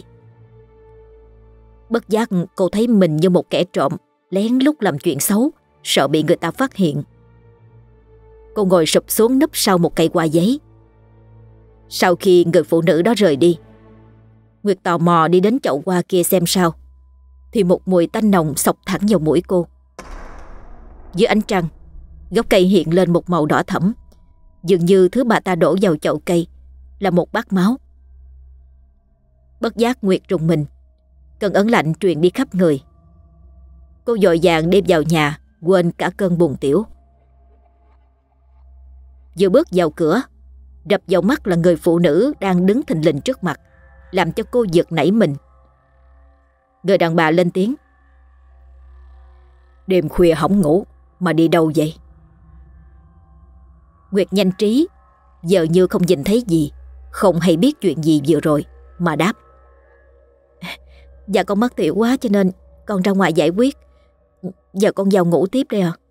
Bất giác cô thấy mình như một kẻ trộm lén lút làm chuyện xấu, sợ bị người ta phát hiện. Cô ngồi sụp xuống núp sau một cây hoa giấy. Sau khi người phụ nữ đó rời đi, Nguyệt tò mò đi đến chậu hoa kia xem sao, thì một mùi tanh nồng xộc thẳng vào mũi cô. Dưới ánh trăng, gốc cây hiện lên một màu đỏ thẫm, dường như thứ bà ta đổ vào chậu cây là một bát máu. Bất giác Nguyệt rùng mình, cơn ớn lạnh truyền đi khắp người. Cô vội vàng đem vào nhà, quên cả cơn buồn tiểu. Vừa bước vào cửa, đập vào mắt là người phụ nữ đang đứng thình lình trước mặt, làm cho cô giật nảy mình. Người đàn bà lên tiếng: "Đêm khuya hổng ngủ mà đi đâu vậy?" Nguyệt nhanh trí, giờ như không nhìn thấy gì, không hay biết chuyện gì vừa rồi, mà đáp: "Dạ con mất tiểu quá cho nên con ra ngoài giải quyết. Giờ con vào ngủ tiếp đây à."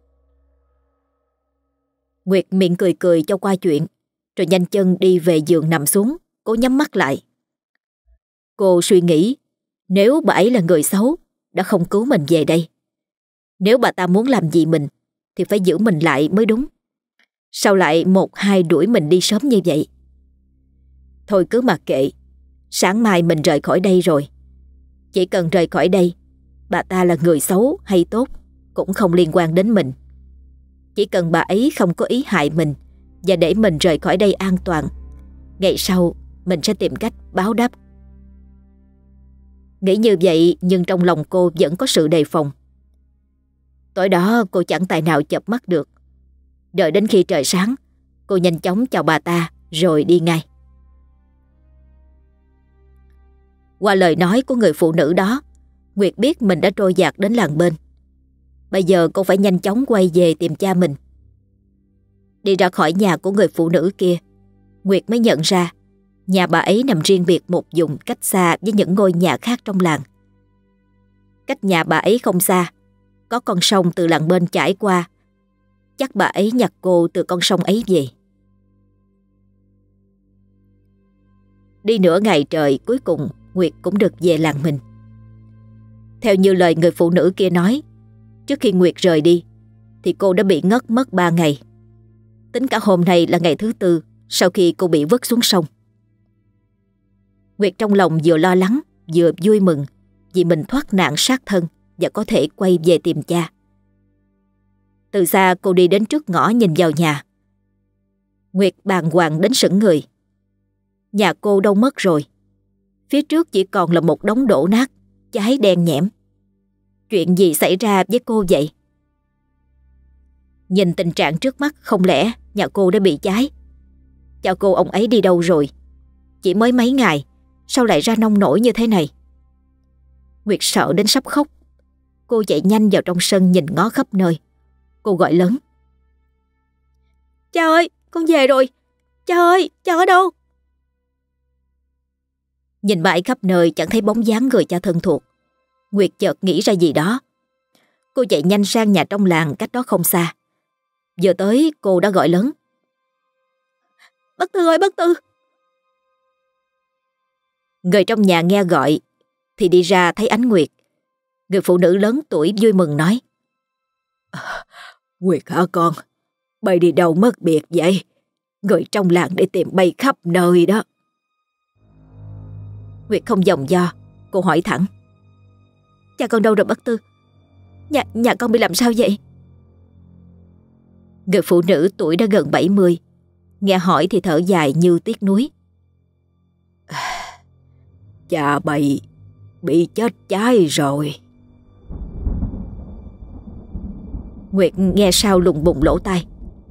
Nguyệt miệng cười cười cho qua chuyện, rồi nhanh chân đi về giường nằm xuống, cố nhắm mắt lại. Cô suy nghĩ, nếu bà ấy là người xấu, đã không cứu mình về đây. Nếu bà ta muốn làm gì mình, thì phải giữ mình lại mới đúng. Sao lại một hai đuổi mình đi sớm như vậy? Thôi cứ mặc kệ, sáng mai mình rời khỏi đây rồi. Chỉ cần rời khỏi đây, bà ta là người xấu hay tốt cũng không liên quan đến mình. Chỉ cần bà ấy không có ý hại mình và để mình rời khỏi đây an toàn, ngày sau mình sẽ tìm cách báo đáp. Nghĩ như vậy, nhưng trong lòng cô vẫn có sự đề phòng. Tối đó cô chẳng tài nào chợp mắt được. Đợi đến khi trời sáng, cô nhanh chóng chào bà ta rồi đi ngay. Qua lời nói của người phụ nữ đó, Nguyệt biết mình đã trôi dạt đến làng bên. Bây giờ cô phải nhanh chóng quay về tìm cha mình. Đi ra khỏi nhà của người phụ nữ kia, Nguyệt mới nhận ra nhà bà ấy nằm riêng biệt một vùng cách xa với những ngôi nhà khác trong làng. Cách nhà bà ấy không xa, có con sông từ làng bên chảy qua. Chắc bà ấy nhặt cô từ con sông ấy về. Đi nửa ngày trời, cuối cùng Nguyệt cũng được về làng mình. Theo như lời người phụ nữ kia nói, trước khi Nguyệt rời đi thì cô đã bị ngất mất ba ngày. Tính cả hôm nay là ngày thứ tư sau khi cô bị vứt xuống sông. Nguyệt trong lòng vừa lo lắng vừa vui mừng vì mình thoát nạn sát thân và có thể quay về tìm cha. Từ xa cô đi đến trước ngõ nhìn vào nhà. Nguyệt bàng hoàng đến sững người. Nhà cô đâu mất rồi. Phía trước chỉ còn là một đống đổ nát, cháy đen nhẽm. Chuyện gì xảy ra với cô vậy? Nhìn tình trạng trước mắt, không lẽ nhà cô đã bị cháy? Cha cô ông ấy đi đâu rồi? Chỉ mới mấy ngày, sao lại ra nông nổi như thế này? Nguyệt sợ đến sắp khóc. Cô chạy nhanh vào trong sân nhìn ngó khắp nơi. Cô gọi lớn: "Cha ơi, con về rồi! Cha ơi, cha ở đâu?" Nhìn mãi khắp nơi chẳng thấy bóng dáng người cha thân thuộc, Nguyệt chợt nghĩ ra gì đó. Cô chạy nhanh sang nhà trong làng cách đó không xa. Vừa tới cô đã gọi lớn: "Bác Tư ơi, bác Tư!" Người trong nhà nghe gọi thì đi ra thấy Ánh Nguyệt. Người phụ nữ lớn tuổi vui mừng nói: "Nguyệt hả con? Bay đi đâu mất biệt vậy? Người trong làng để tìm bay khắp nơi đó." Nguyệt không vòng vo, cô hỏi thẳng: "Cha con đâu rồi bác Tư? Nhà, nhà con bị làm sao vậy?" Người phụ nữ tuổi đã gần bảy mươi nghe hỏi thì thở dài như tiếc nuối: "Cha bay bị chết cháy rồi." Nguyệt nghe sao lùng bùng lỗ tai: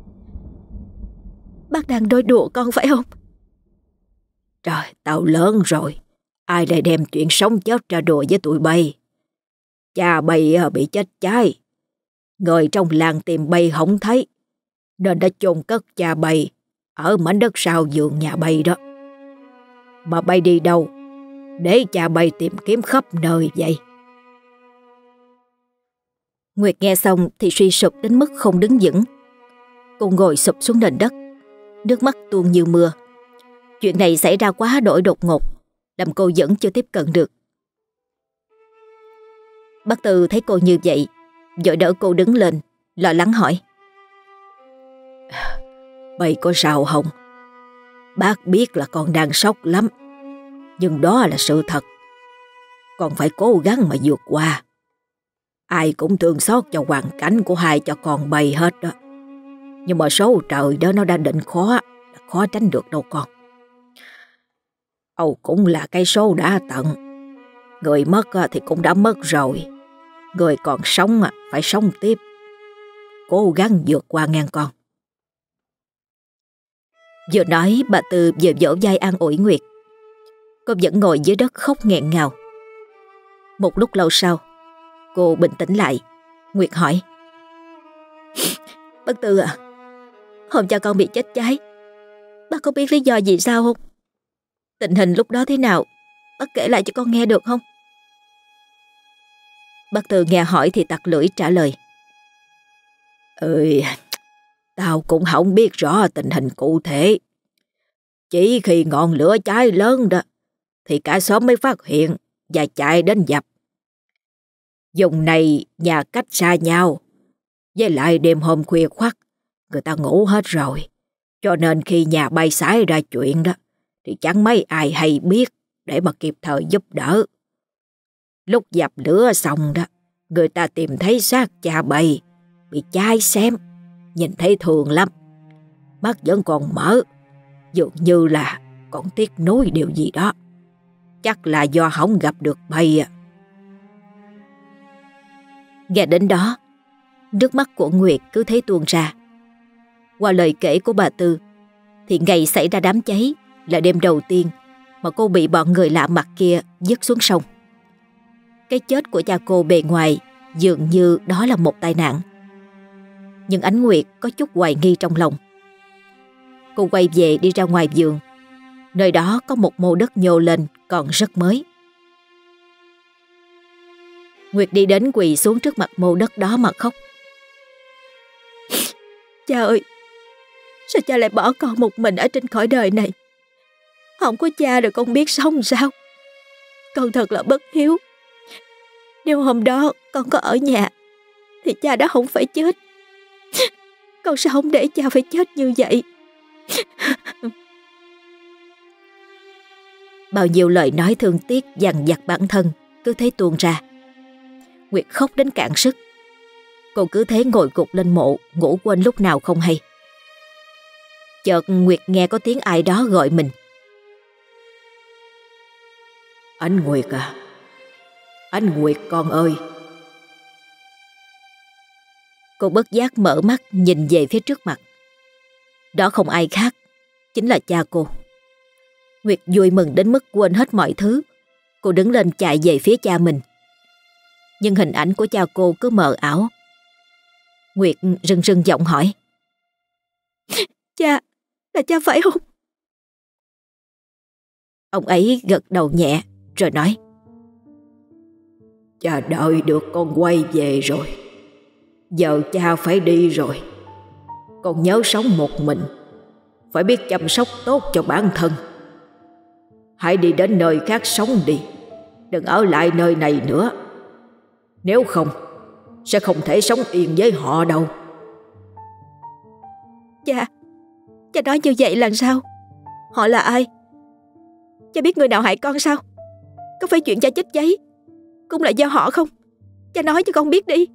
"Bác đang nói đùa con phải không?" "Trời, tao lớn rồi, ai lại đem chuyện sống chết ra đùa với tụi bay. Cha bay bị chết cháy, người trong làng tìm bay không thấy, nên đã chôn cất cha bay ở mảnh đất sau vườn nhà bay đó. Mà bay đi đâu để cha bay tìm kiếm khắp nơi vậy?" Nguyệt nghe xong thì suy sụp đến mức không đứng vững. Cô ngồi sụp xuống nền đất, nước mắt tuôn như mưa. Chuyện này xảy ra quá đổi đột ngột, làm cô vẫn chưa tiếp cận được. Bác Tư thấy cô như vậy, vội đỡ cô đứng lên, lo lắng hỏi: "Bay có sao không? Bác biết là con đang sốc lắm, nhưng đó là sự thật. Con phải cố gắng mà vượt qua. Ai cũng thương xót cho hoàn cảnh của hai cho con bay hết đó. Nhưng mà số trời đó nó đã định khó, khó tránh được đâu con. Âu cũng là cái số đã tận. Người mất thì cũng đã mất rồi. Người còn sống phải sống tiếp. Cố gắng vượt qua ngang con." Vừa nói bà Tư vừa vỗ vai an ủi Nguyệt. Cô vẫn ngồi dưới đất khóc nghẹn ngào. Một lúc lâu sau, cô bình tĩnh lại. Nguyệt hỏi: "Bác Tư à, hôm cha con bị chết cháy, bác có biết lý do gì sao không? Tình hình lúc đó thế nào, bác kể lại cho con nghe được không?" Bác Tư nghe hỏi thì tặc lưỡi trả lời: "Ừ, tao cũng không biết rõ tình hình cụ thể. Chỉ khi ngọn lửa cháy lớn đó thì cả xóm mới phát hiện và chạy đến dập. Vùng này nhà cách xa nhau, với lại đêm hôm khuya khoắt người ta ngủ hết rồi, cho nên khi nhà bay xảy ra chuyện đó thì chẳng mấy ai hay biết để mà kịp thời giúp đỡ. Lúc dập lửa xong đó, người ta tìm thấy xác cha bay bị cháy xém, nhìn thấy thường lắm, mắt vẫn còn mở, dường như là còn tiếc nuối điều gì đó. Chắc là do không gặp được bay à." Nghe đến đó, nước mắt của Nguyệt cứ thế tuôn ra. Qua lời kể của bà Tư thì ngày xảy ra đám cháy là đêm đầu tiên mà cô bị bọn người lạ mặt kia vứt xuống sông. Cái chết của cha cô bề ngoài dường như đó là một tai nạn, nhưng Ánh Nguyệt có chút hoài nghi trong lòng. Cô quay về đi ra ngoài vườn. Nơi đó có một mô đất nhô lên còn rất mới. Nguyệt đi đến quỳ xuống trước mặt mô đất đó mà khóc: "Cha ơi, sao cha lại bỏ con một mình ở trên cõi đời này? Không có cha rồi con biết sống sao? Con thật là bất hiếu. Nếu hôm đó con có ở nhà thì cha đã không phải chết. Con sao không để cha phải chết như vậy?" Bao nhiêu lời nói thương tiếc dằn vặt bản thân cứ thế tuôn ra. Nguyệt khóc đến cạn sức. Cô cứ thế ngồi gục lên mộ, ngủ quên lúc nào không hay. Chợt Nguyệt nghe có tiếng ai đó gọi mình: "Ánh Nguyệt à, Ánh Nguyệt con ơi." Cô bất giác mở mắt nhìn về phía trước mặt. Đó không ai khác, chính là cha cô. Nguyệt vui mừng đến mức quên hết mọi thứ. Cô đứng lên chạy về phía cha mình. Nhưng hình ảnh của cha cô cứ mờ ảo. Nguyệt rưng rưng giọng hỏi: "Cha, là cha phải không?" Ông ấy gật đầu nhẹ rồi nói: Cha đợi được con quay về rồi. Giờ cha phải đi rồi. Con nhớ sống một mình, phải biết chăm sóc tốt cho bản thân. Hãy đi đến nơi khác sống đi, đừng ở lại nơi này nữa. Nếu không, sẽ không thể sống yên với họ đâu. Cha, cha nói như vậy là sao? Họ là ai? Cha biết người nào hại con sao? Có phải chuyện cha chích giấy cũng là do họ không? Cha nói cho con biết đi.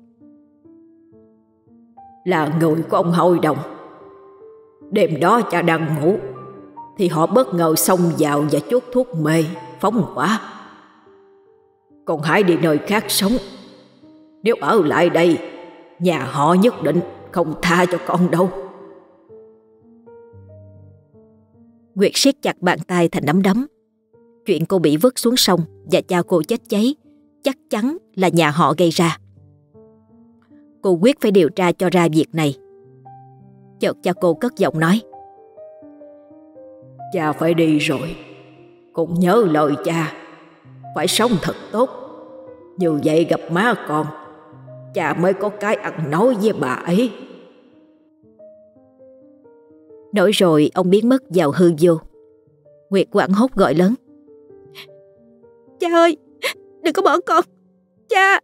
Là người của ông Hội Đồng. Đêm đó cha đang ngủ thì họ bất ngờ xông vào và chuốt thuốc mê phóng hỏa. Con hãy đi nơi khác sống. Nếu ở lại đây, nhà họ nhất định không tha cho con đâu. Nguyệt siết chặt bàn tay thành nắm đấm. Chuyện cô bị vứt xuống sông và cha cô chết cháy chắc chắn là nhà họ gây ra. Cô quyết phải điều tra cho ra việc này. Chợt cha cô cất giọng nói: Cha phải đi rồi. Cũng nhớ lời cha, phải sống thật tốt. Như vậy gặp má con, cha mới có cái ăn nói với bà ấy. Nói rồi ông biến mất vào hư vô. Nguyệt hoảng hốt gọi lớn: Cha ơi, đừng có bỏ con, cha!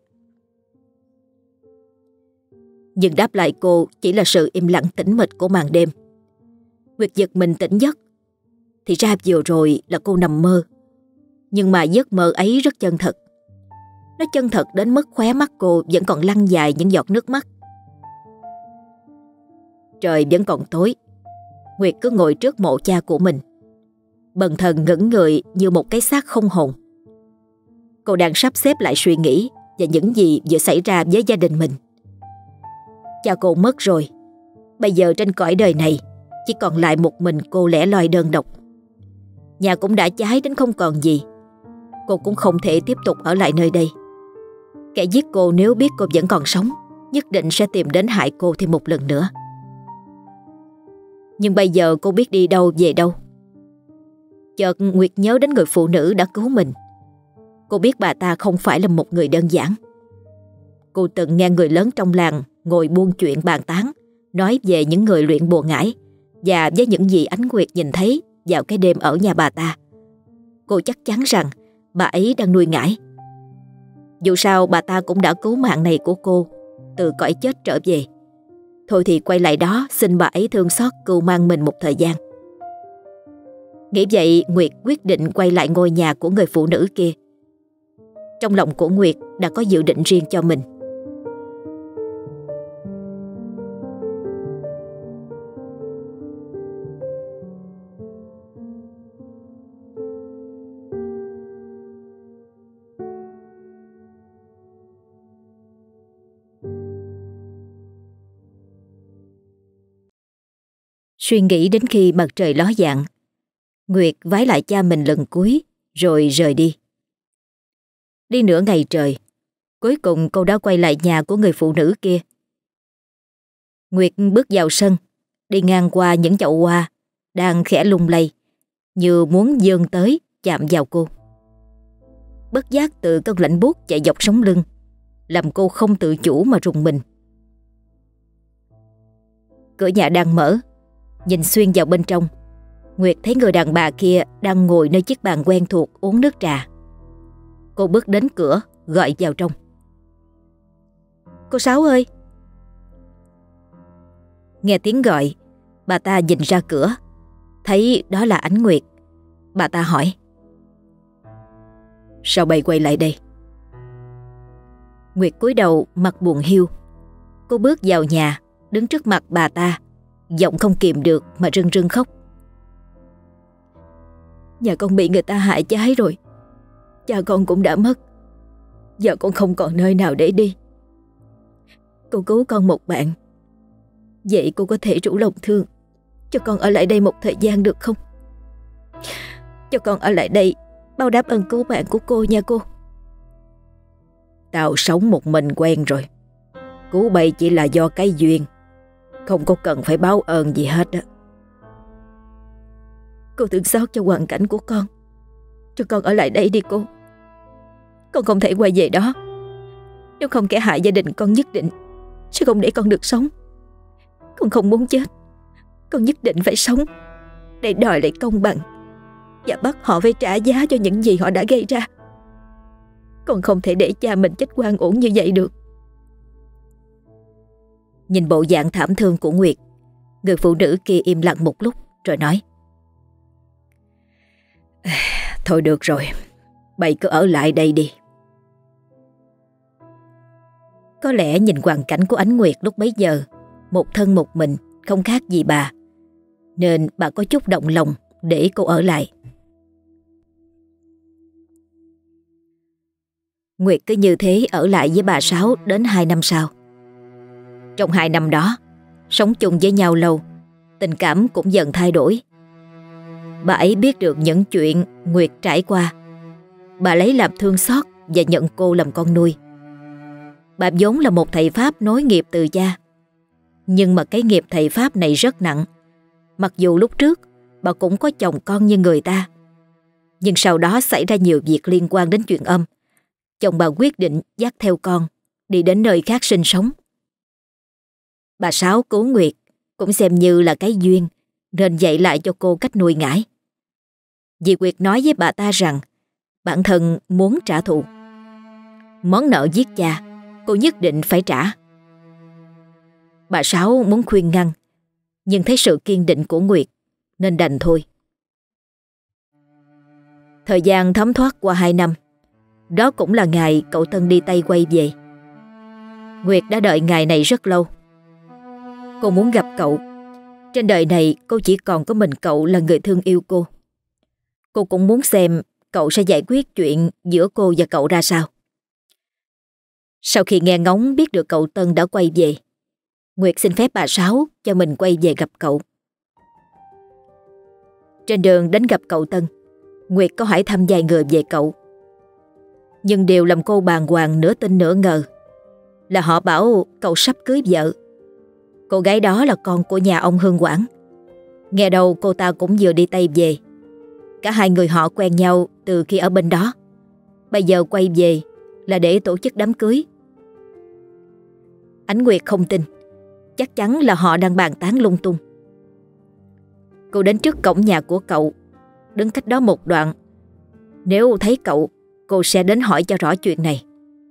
Nhưng đáp lại cô chỉ là sự im lặng tĩnh mịch của màn đêm. Nguyệt giật mình tỉnh giấc. Thì ra vừa rồi là cô nằm mơ. Nhưng mà giấc mơ ấy rất chân thật. Nó chân thật đến mức khóe mắt cô vẫn còn lăn dài những giọt nước mắt. Trời vẫn còn tối. Nguyệt cứ ngồi trước mộ cha của mình, bần thần ngẩn người như một cái xác không hồn. Cô đang sắp xếp lại suy nghĩ về những gì vừa xảy ra với gia đình mình. Cha cô mất rồi. Bây giờ trên cõi đời này chỉ còn lại một mình cô lẻ loi đơn độc. Nhà cũng đã cháy đến không còn gì. Cô cũng không thể tiếp tục ở lại nơi đây. Kẻ giết cô nếu biết cô vẫn còn sống nhất định sẽ tìm đến hại cô thêm một lần nữa. Nhưng bây giờ cô biết đi đâu về đâu. Chợt Nguyệt nhớ đến người phụ nữ đã cứu mình. Cô biết bà ta không phải là một người đơn giản. Cô từng nghe người lớn trong làng ngồi buôn chuyện bàn tán, nói về những người luyện bùa ngải và với những gì Ánh Nguyệt nhìn thấy vào cái đêm ở nhà bà ta. Cô chắc chắn rằng bà ấy đang nuôi ngải. Dù sao bà ta cũng đã cứu mạng này của cô từ cõi chết trở về. Thôi thì quay lại đó xin bà ấy thương xót cưu mang mình một thời gian. Nghĩ vậy, Nguyệt quyết định quay lại ngôi nhà của người phụ nữ kia. Trong lòng của Nguyệt đã có dự định riêng cho mình. Suy nghĩ đến khi mặt trời ló dạng, Nguyệt vái lại cha mình lần cuối rồi rời đi. Đi nửa ngày trời, cuối cùng cô đã quay lại nhà của người phụ nữ kia. Nguyệt bước vào sân, đi ngang qua những chậu hoa đang khẽ lung lay, như muốn vươn tới chạm vào cô. Bất giác từ cơn lạnh buốt chạy dọc sống lưng, làm cô không tự chủ mà rùng mình. Cửa nhà đang mở. Nhìn xuyên vào bên trong, Nguyệt thấy người đàn bà kia đang ngồi nơi chiếc bàn quen thuộc uống nước trà. Cô bước đến cửa gọi vào trong: Cô Sáu ơi! Nghe tiếng gọi, bà ta nhìn ra cửa, thấy đó là Ánh Nguyệt. Bà ta hỏi: Sao bay quay lại đây? Nguyệt cúi đầu mặt buồn hiu. Cô bước vào nhà, đứng trước mặt bà ta, giọng không kìm được mà rưng rưng khóc. Nhà con bị người ta hại cháy rồi. Cha con cũng đã mất. Giờ con không còn nơi nào để đi. Cô cứu con một bạn. Vậy cô có thể rủ lòng thương cho con ở lại đây một thời gian được không? Cho con ở lại đây báo đáp ơn cứu bạn của cô nha cô. Tao sống một mình quen rồi. Cứu bay chỉ là do cái duyên, không có cần phải báo ơn gì hết á. Cô thương xót cho hoàn cảnh của con, Cho con ở lại đây đi cô. Con không thể quay về đó. Nếu không kẻ hại gia đình con nhất định sẽ không để con được sống. Con không muốn chết. Con nhất định phải sống để đòi lại công bằng và bắt họ phải trả giá cho những gì họ đã gây ra. Con không thể để cha mình chết oan uổng như vậy được. Nhìn bộ dạng thảm thương của Nguyệt, người phụ nữ kia im lặng một lúc rồi nói: Thôi được rồi, bày cứ ở lại đây đi. Có lẽ nhìn hoàn cảnh của Ánh Nguyệt lúc bấy giờ, một thân một mình, không khác gì bà, nên bà có chút động lòng để cô ở lại. Nguyệt cứ như thế ở lại với bà Sáu đến hai năm sau. Trong hai năm đó, sống chung với nhau lâu, tình cảm cũng dần thay đổi. Bà ấy biết được những chuyện Nguyệt trải qua. Bà lấy làm thương xót và nhận cô làm con nuôi. Bà vốn là một thầy Pháp nối nghiệp từ cha. Nhưng mà cái nghiệp thầy Pháp này rất nặng. Mặc dù lúc trước bà cũng có chồng con như người ta, nhưng sau đó xảy ra nhiều việc liên quan đến chuyện âm. Chồng bà quyết định dắt theo con đi đến nơi khác sinh sống. Bà Sáu cứu Nguyệt cũng xem như là cái duyên, nên dạy lại cho cô cách nuôi ngải. Dì Nguyệt nói với bà ta rằng bản thân muốn trả thù. Món nợ giết cha cô nhất định phải trả. Bà Sáu muốn khuyên ngăn, nhưng thấy sự kiên định của Nguyệt nên đành thôi. Thời gian thấm thoát qua hai năm. Đó cũng là ngày cậu Tân đi Tây quay về. Nguyệt đã đợi ngày này rất lâu. Cô muốn gặp cậu. Trên đời này cô chỉ còn có mình cậu là người thương yêu cô. Cô cũng muốn xem cậu sẽ giải quyết chuyện giữa cô và cậu ra sao. Sau khi nghe ngóng biết được cậu Tân đã quay về, Nguyệt xin phép bà Sáu cho mình quay về gặp cậu. Trên đường đến gặp cậu Tân, Nguyệt có hỏi thăm vài người về cậu, nhưng điều làm cô bàng hoàng nửa tin nửa ngờ là họ bảo cậu sắp cưới vợ. Cô gái đó là con của nhà ông Hương Quảng. Nghe đâu cô ta cũng vừa đi Tây về. Cả hai người họ quen nhau từ khi ở bên đó. Bây giờ quay về là để tổ chức đám cưới. Ánh Nguyệt không tin. Chắc chắn là họ đang bàn tán lung tung. Cô đến trước cổng nhà của cậu, đứng cách đó một đoạn. Nếu thấy cậu, cô sẽ đến hỏi cho rõ chuyện này.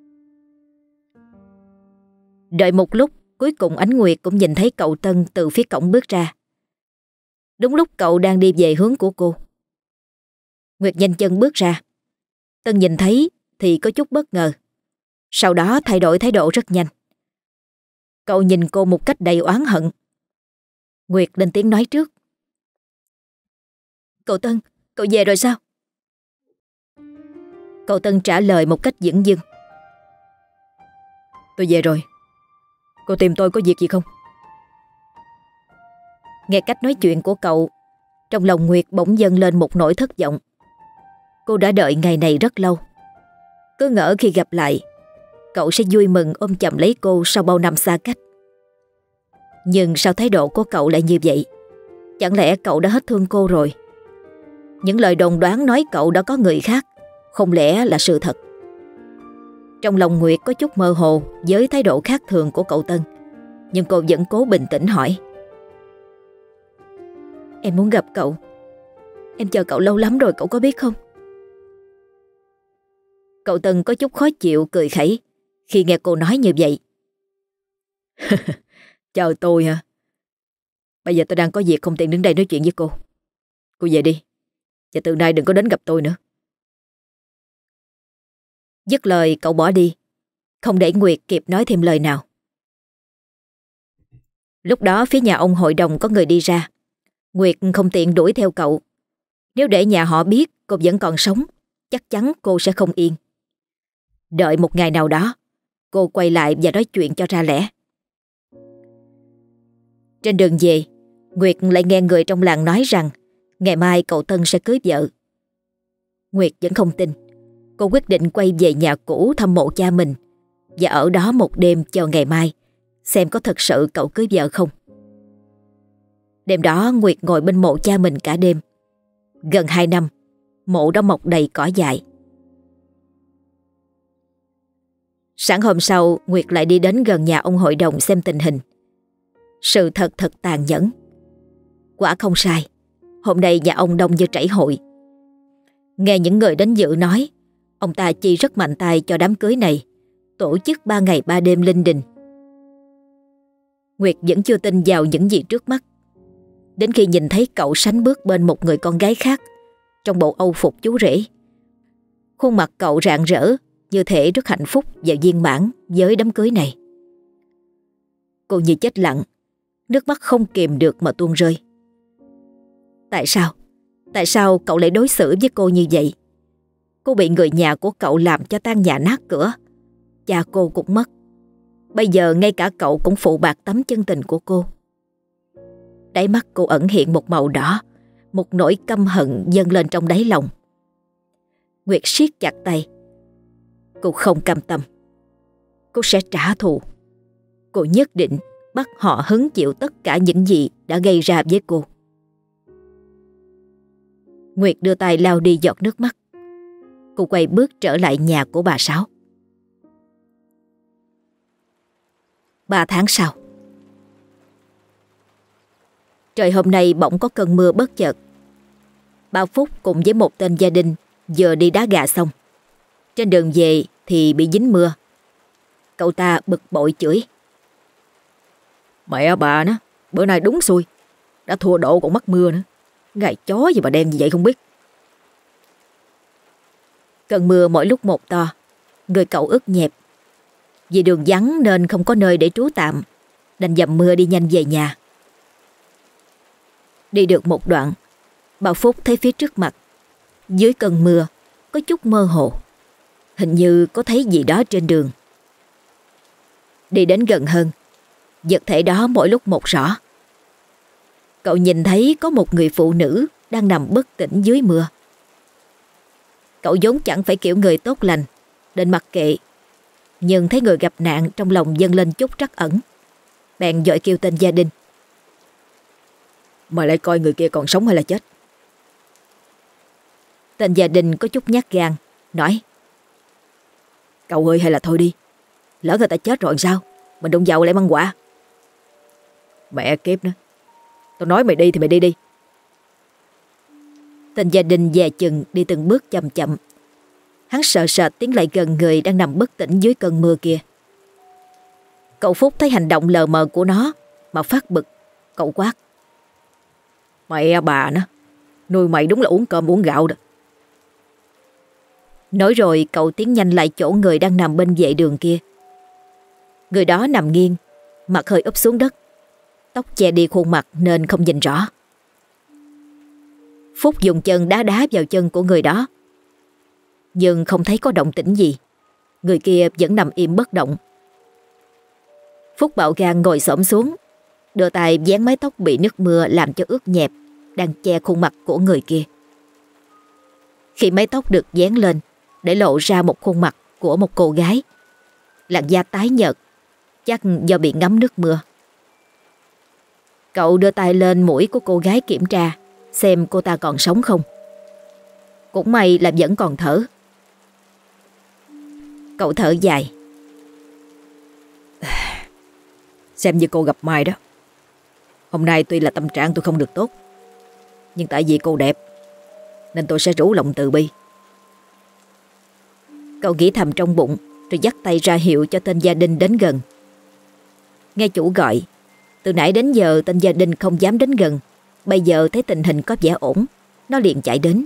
Đợi một lúc, cuối cùng Ánh Nguyệt cũng nhìn thấy cậu Tân từ phía cổng bước ra. Đúng lúc cậu đang đi về hướng của cô. Nguyệt nhanh chân bước ra. Tân nhìn thấy thì có chút bất ngờ, sau đó thay đổi thái độ rất nhanh. Cậu nhìn cô một cách đầy oán hận. Nguyệt lên tiếng nói trước: Cậu Tân, cậu về rồi sao? Cậu Tân trả lời một cách dửng dưng: Tôi về rồi. Cô tìm tôi có việc gì không? Nghe cách nói chuyện của cậu, trong lòng Nguyệt bỗng dâng lên một nỗi thất vọng. Cô đã đợi ngày này rất lâu. Cứ ngỡ khi gặp lại, cậu sẽ vui mừng ôm chầm lấy cô sau bao năm xa cách. Nhưng sao thái độ của cậu lại như vậy? Chẳng lẽ cậu đã hết thương cô rồi? Những lời đồn đoán nói cậu đã có người khác, không lẽ là sự thật? Trong lòng Nguyệt có chút mơ hồ với thái độ khác thường của cậu Tân, nhưng cô vẫn cố bình tĩnh hỏi: Em muốn gặp cậu. Em chờ cậu lâu lắm rồi, cậu có biết không? Cậu Tân có chút khó chịu cười khẩy khi nghe cô nói như vậy. Chờ tôi hả? Bây giờ tôi đang có việc không tiện đứng đây nói chuyện với cô. Cô về đi, và từ nay đừng có đến gặp tôi nữa. Dứt lời cậu bỏ đi, không để Nguyệt kịp nói thêm lời nào. Lúc đó phía nhà ông hội đồng có người đi ra. Nguyệt không tiện đuổi theo cậu. Nếu để nhà họ biết cô vẫn còn sống, chắc chắn cô sẽ không yên. Đợi một ngày nào đó, cô quay lại và nói chuyện cho ra lẽ. Trên đường về, Nguyệt lại nghe người trong làng nói rằng ngày mai cậu Tân sẽ cưới vợ. Nguyệt vẫn không tin. Cô quyết định quay về nhà cũ thăm mộ cha mình và ở đó một đêm chờ ngày mai, xem có thật sự cậu cưới vợ không. Đêm đó Nguyệt ngồi bên mộ cha mình cả đêm. Gần hai năm, Mộ đó mọc đầy cỏ dại. Sáng hôm sau, Nguyệt lại đi đến gần nhà ông hội đồng xem tình hình. Sự thật thật tàn nhẫn. Quả không sai, hôm nay nhà ông đông như trảy hội. Nghe những người đến dự nói, ông ta chi rất mạnh tay cho đám cưới này, tổ chức ba ngày ba đêm linh đình. Nguyệt vẫn chưa tin vào những gì trước mắt, đến khi nhìn thấy cậu sánh bước bên một người con gái khác trong bộ âu phục chú rể. Khuôn mặt cậu rạng rỡ, như thể rất hạnh phúc và viên mãn với đám cưới này. Cô như chết lặng, nước mắt không kìm được mà tuôn rơi. Tại sao? Tại sao cậu lại đối xử với cô như vậy? Cô bị người nhà của cậu làm cho tan nhà nát cửa. Cha cô cũng mất. Bây giờ ngay cả cậu cũng phụ bạc tấm chân tình của cô. Đáy mắt cô ẩn hiện một màu đỏ, một nỗi căm hận dâng lên trong đáy lòng. Nguyệt siết chặt tay. Cô không cam tâm. Cô sẽ trả thù. Cô nhất định bắt họ hứng chịu tất cả những gì đã gây ra với cô. Nguyệt đưa tay lau đi giọt nước mắt. Cô quay bước trở lại nhà của bà Sáu. Ba tháng sau, trời hôm nay bỗng có cơn mưa bất chợt. Ba Phúc cùng với một tên gia đình vừa đi đá gà xong. Trên đường về thì bị dính mưa. Cậu ta bực bội chửi: Mẹ bà nó, bữa nay đúng xui, đã thua độ còn mắc mưa nữa. Ngày chó gì mà đen như vậy không biết. Cơn mưa mỗi lúc một to, người cậu ướt nhẹp. Vì đường vắng nên không có nơi để trú tạm, đành dầm mưa đi nhanh về nhà. Đi được một đoạn, bà Phúc thấy phía trước mặt, dưới cơn mưa có chút mơ hồ, hình như có thấy gì đó trên đường. Đi đến gần hơn, vật thể đó mỗi lúc một rõ. Cậu nhìn thấy có một người phụ nữ đang nằm bất tỉnh dưới mưa. Cậu vốn chẳng phải kiểu người tốt lành, nên mặc kệ. Nhưng thấy người gặp nạn trong lòng dâng lên chút trắc ẩn. Bèn vội kêu tên gia đình: Mày lại coi người kia còn sống hay là chết? Tên gia đình có chút nhát gan, nói: Cậu ơi, hay là thôi đi, lỡ người ta chết rồi sao mình đụng vào lại mang quả. Mẹ kiếp nữa, tao nói mày đi thì mày đi đi. Tên gia đình dè chừng đi từng bước chậm chậm. Hắn sợ sệt tiến lại gần người đang nằm bất tỉnh dưới cơn mưa kia. Cậu Phúc thấy hành động lờ mờ của nó mà phát bực. Cậu quát: Mẹ bà nó, nuôi mày đúng là uống cơm uống gạo đó. Nói rồi cậu tiến nhanh lại chỗ người đang nằm bên vệ đường kia. Người đó nằm nghiêng, mặt hơi úp xuống đất, tóc che đi khuôn mặt nên không nhìn rõ. Phúc dùng chân đá đá vào chân của người đó, nhưng không thấy có động tĩnh gì. Người kia vẫn nằm im bất động. Phúc bạo gan ngồi xổm xuống, đưa tay vén mái tóc bị nước mưa làm cho ướt nhẹp đang che khuôn mặt của người kia. Khi mái tóc được vén lên để lộ ra một khuôn mặt của một cô gái, làn da tái nhợt, chắc do bị ngấm nước mưa. Cậu đưa tay lên mũi của cô gái kiểm tra xem cô ta còn sống không. Cũng may là vẫn còn thở. Cậu thở dài: Xem như cô gặp may đó. Hôm nay tuy là tâm trạng tôi không được tốt, nhưng tại vì cô đẹp nên tôi sẽ rủ lòng từ bi. Cậu nghĩ thầm trong bụng, rồi dắt tay ra hiệu cho tên gia đình đến gần. Nghe chủ gọi, từ nãy đến giờ tên gia đình không dám đến gần. Bây giờ thấy tình hình có vẻ ổn, nó liền chạy đến.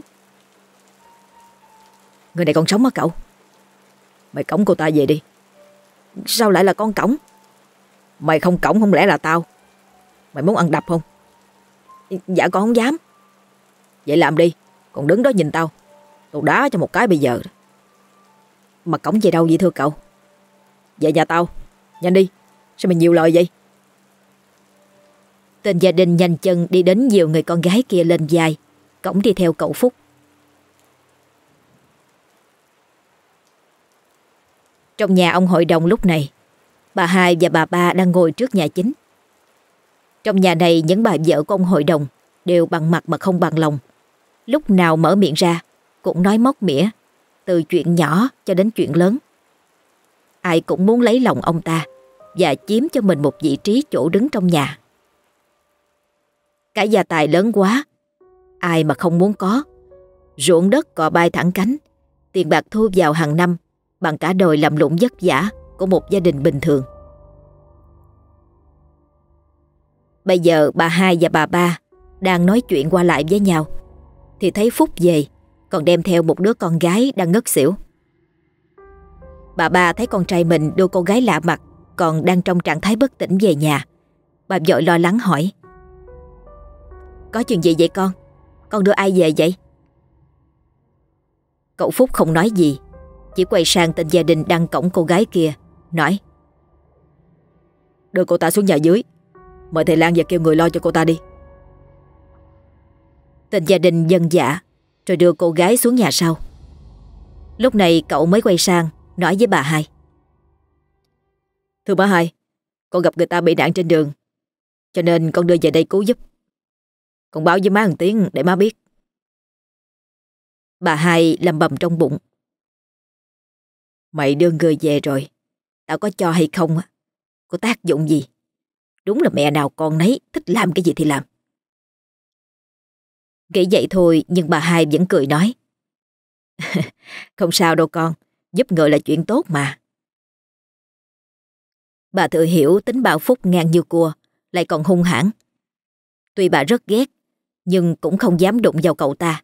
Người này còn sống hả cậu? Mày cõng cô ta về đi. Sao lại là con cõng? Mày không cõng không lẽ là tao? Mày muốn ăn đập không? Dạ con không dám. Vậy làm đi, còn đứng đó nhìn tao, tao đá cho một cái bây giờ. Mà cõng về đâu vậy thưa cậu? Về nhà tao, nhanh đi. Sao mày nhiều lời vậy? Tên gia đình nhanh chân đi đến dìu người con gái kia lên vai, cõng đi theo cậu Phúc. Trong nhà ông hội đồng lúc này, bà hai và bà ba đang ngồi trước nhà chính. Trong nhà này những bà vợ của ông hội đồng đều bằng mặt mà không bằng lòng. Lúc nào mở miệng ra cũng nói móc mỉa, từ chuyện nhỏ cho đến chuyện lớn. Ai cũng muốn lấy lòng ông ta và chiếm cho mình một vị trí chỗ đứng trong nhà. Cái gia tài lớn quá, ai mà không muốn có. Ruộng đất cò bay thẳng cánh, tiền bạc thu vào hàng năm bằng cả đời làm lụng vất vả của một gia đình bình thường. Bây giờ bà hai và bà ba đang nói chuyện qua lại với nhau thì thấy Phúc về, còn đem theo một đứa con gái đang ngất xỉu. Bà ba thấy con trai mình đưa cô gái lạ mặt còn đang trong trạng thái bất tỉnh về nhà. Bà vội lo lắng hỏi: "Có chuyện gì vậy con? Con đưa ai về vậy?" Cậu Phúc không nói gì, chỉ quay sang tên gia đình đang cõng cô gái kia, nói: "Đưa cô ta xuống nhà dưới, mời thầy Lan và kêu người lo cho cô ta đi." Tên gia đình vâng dạ, rồi đưa cô gái xuống nhà sau. Lúc này cậu mới quay sang nói với bà hai: "Thưa bà hai, con gặp người ta bị nạn trên đường, cho nên con đưa về đây cứu giúp. Con báo với má một tiếng để má biết." Bà hai lầm bầm trong bụng: "Mày đưa người về rồi, tao có cho hay không có tác dụng gì? Đúng là mẹ nào con nấy, thích làm cái gì thì làm." Nghĩ vậy thôi, nhưng bà hai vẫn cười nói: "Không sao đâu con, giúp người là chuyện tốt mà." Bà tự hiểu tính bà Phúc ngang như cua, lại còn hung hãn. Tuy bà rất ghét, nhưng cũng không dám đụng vào cậu ta.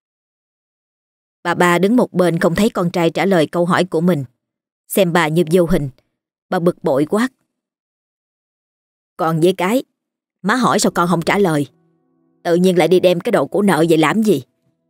Bà ba đứng một bên không thấy con trai trả lời câu hỏi của mình, xem bà như vô hình. Bà bực bội quát: "Còn với cái, má hỏi sao con không trả lời? Tự nhiên lại đi đem cái đồ của nợ về làm gì?"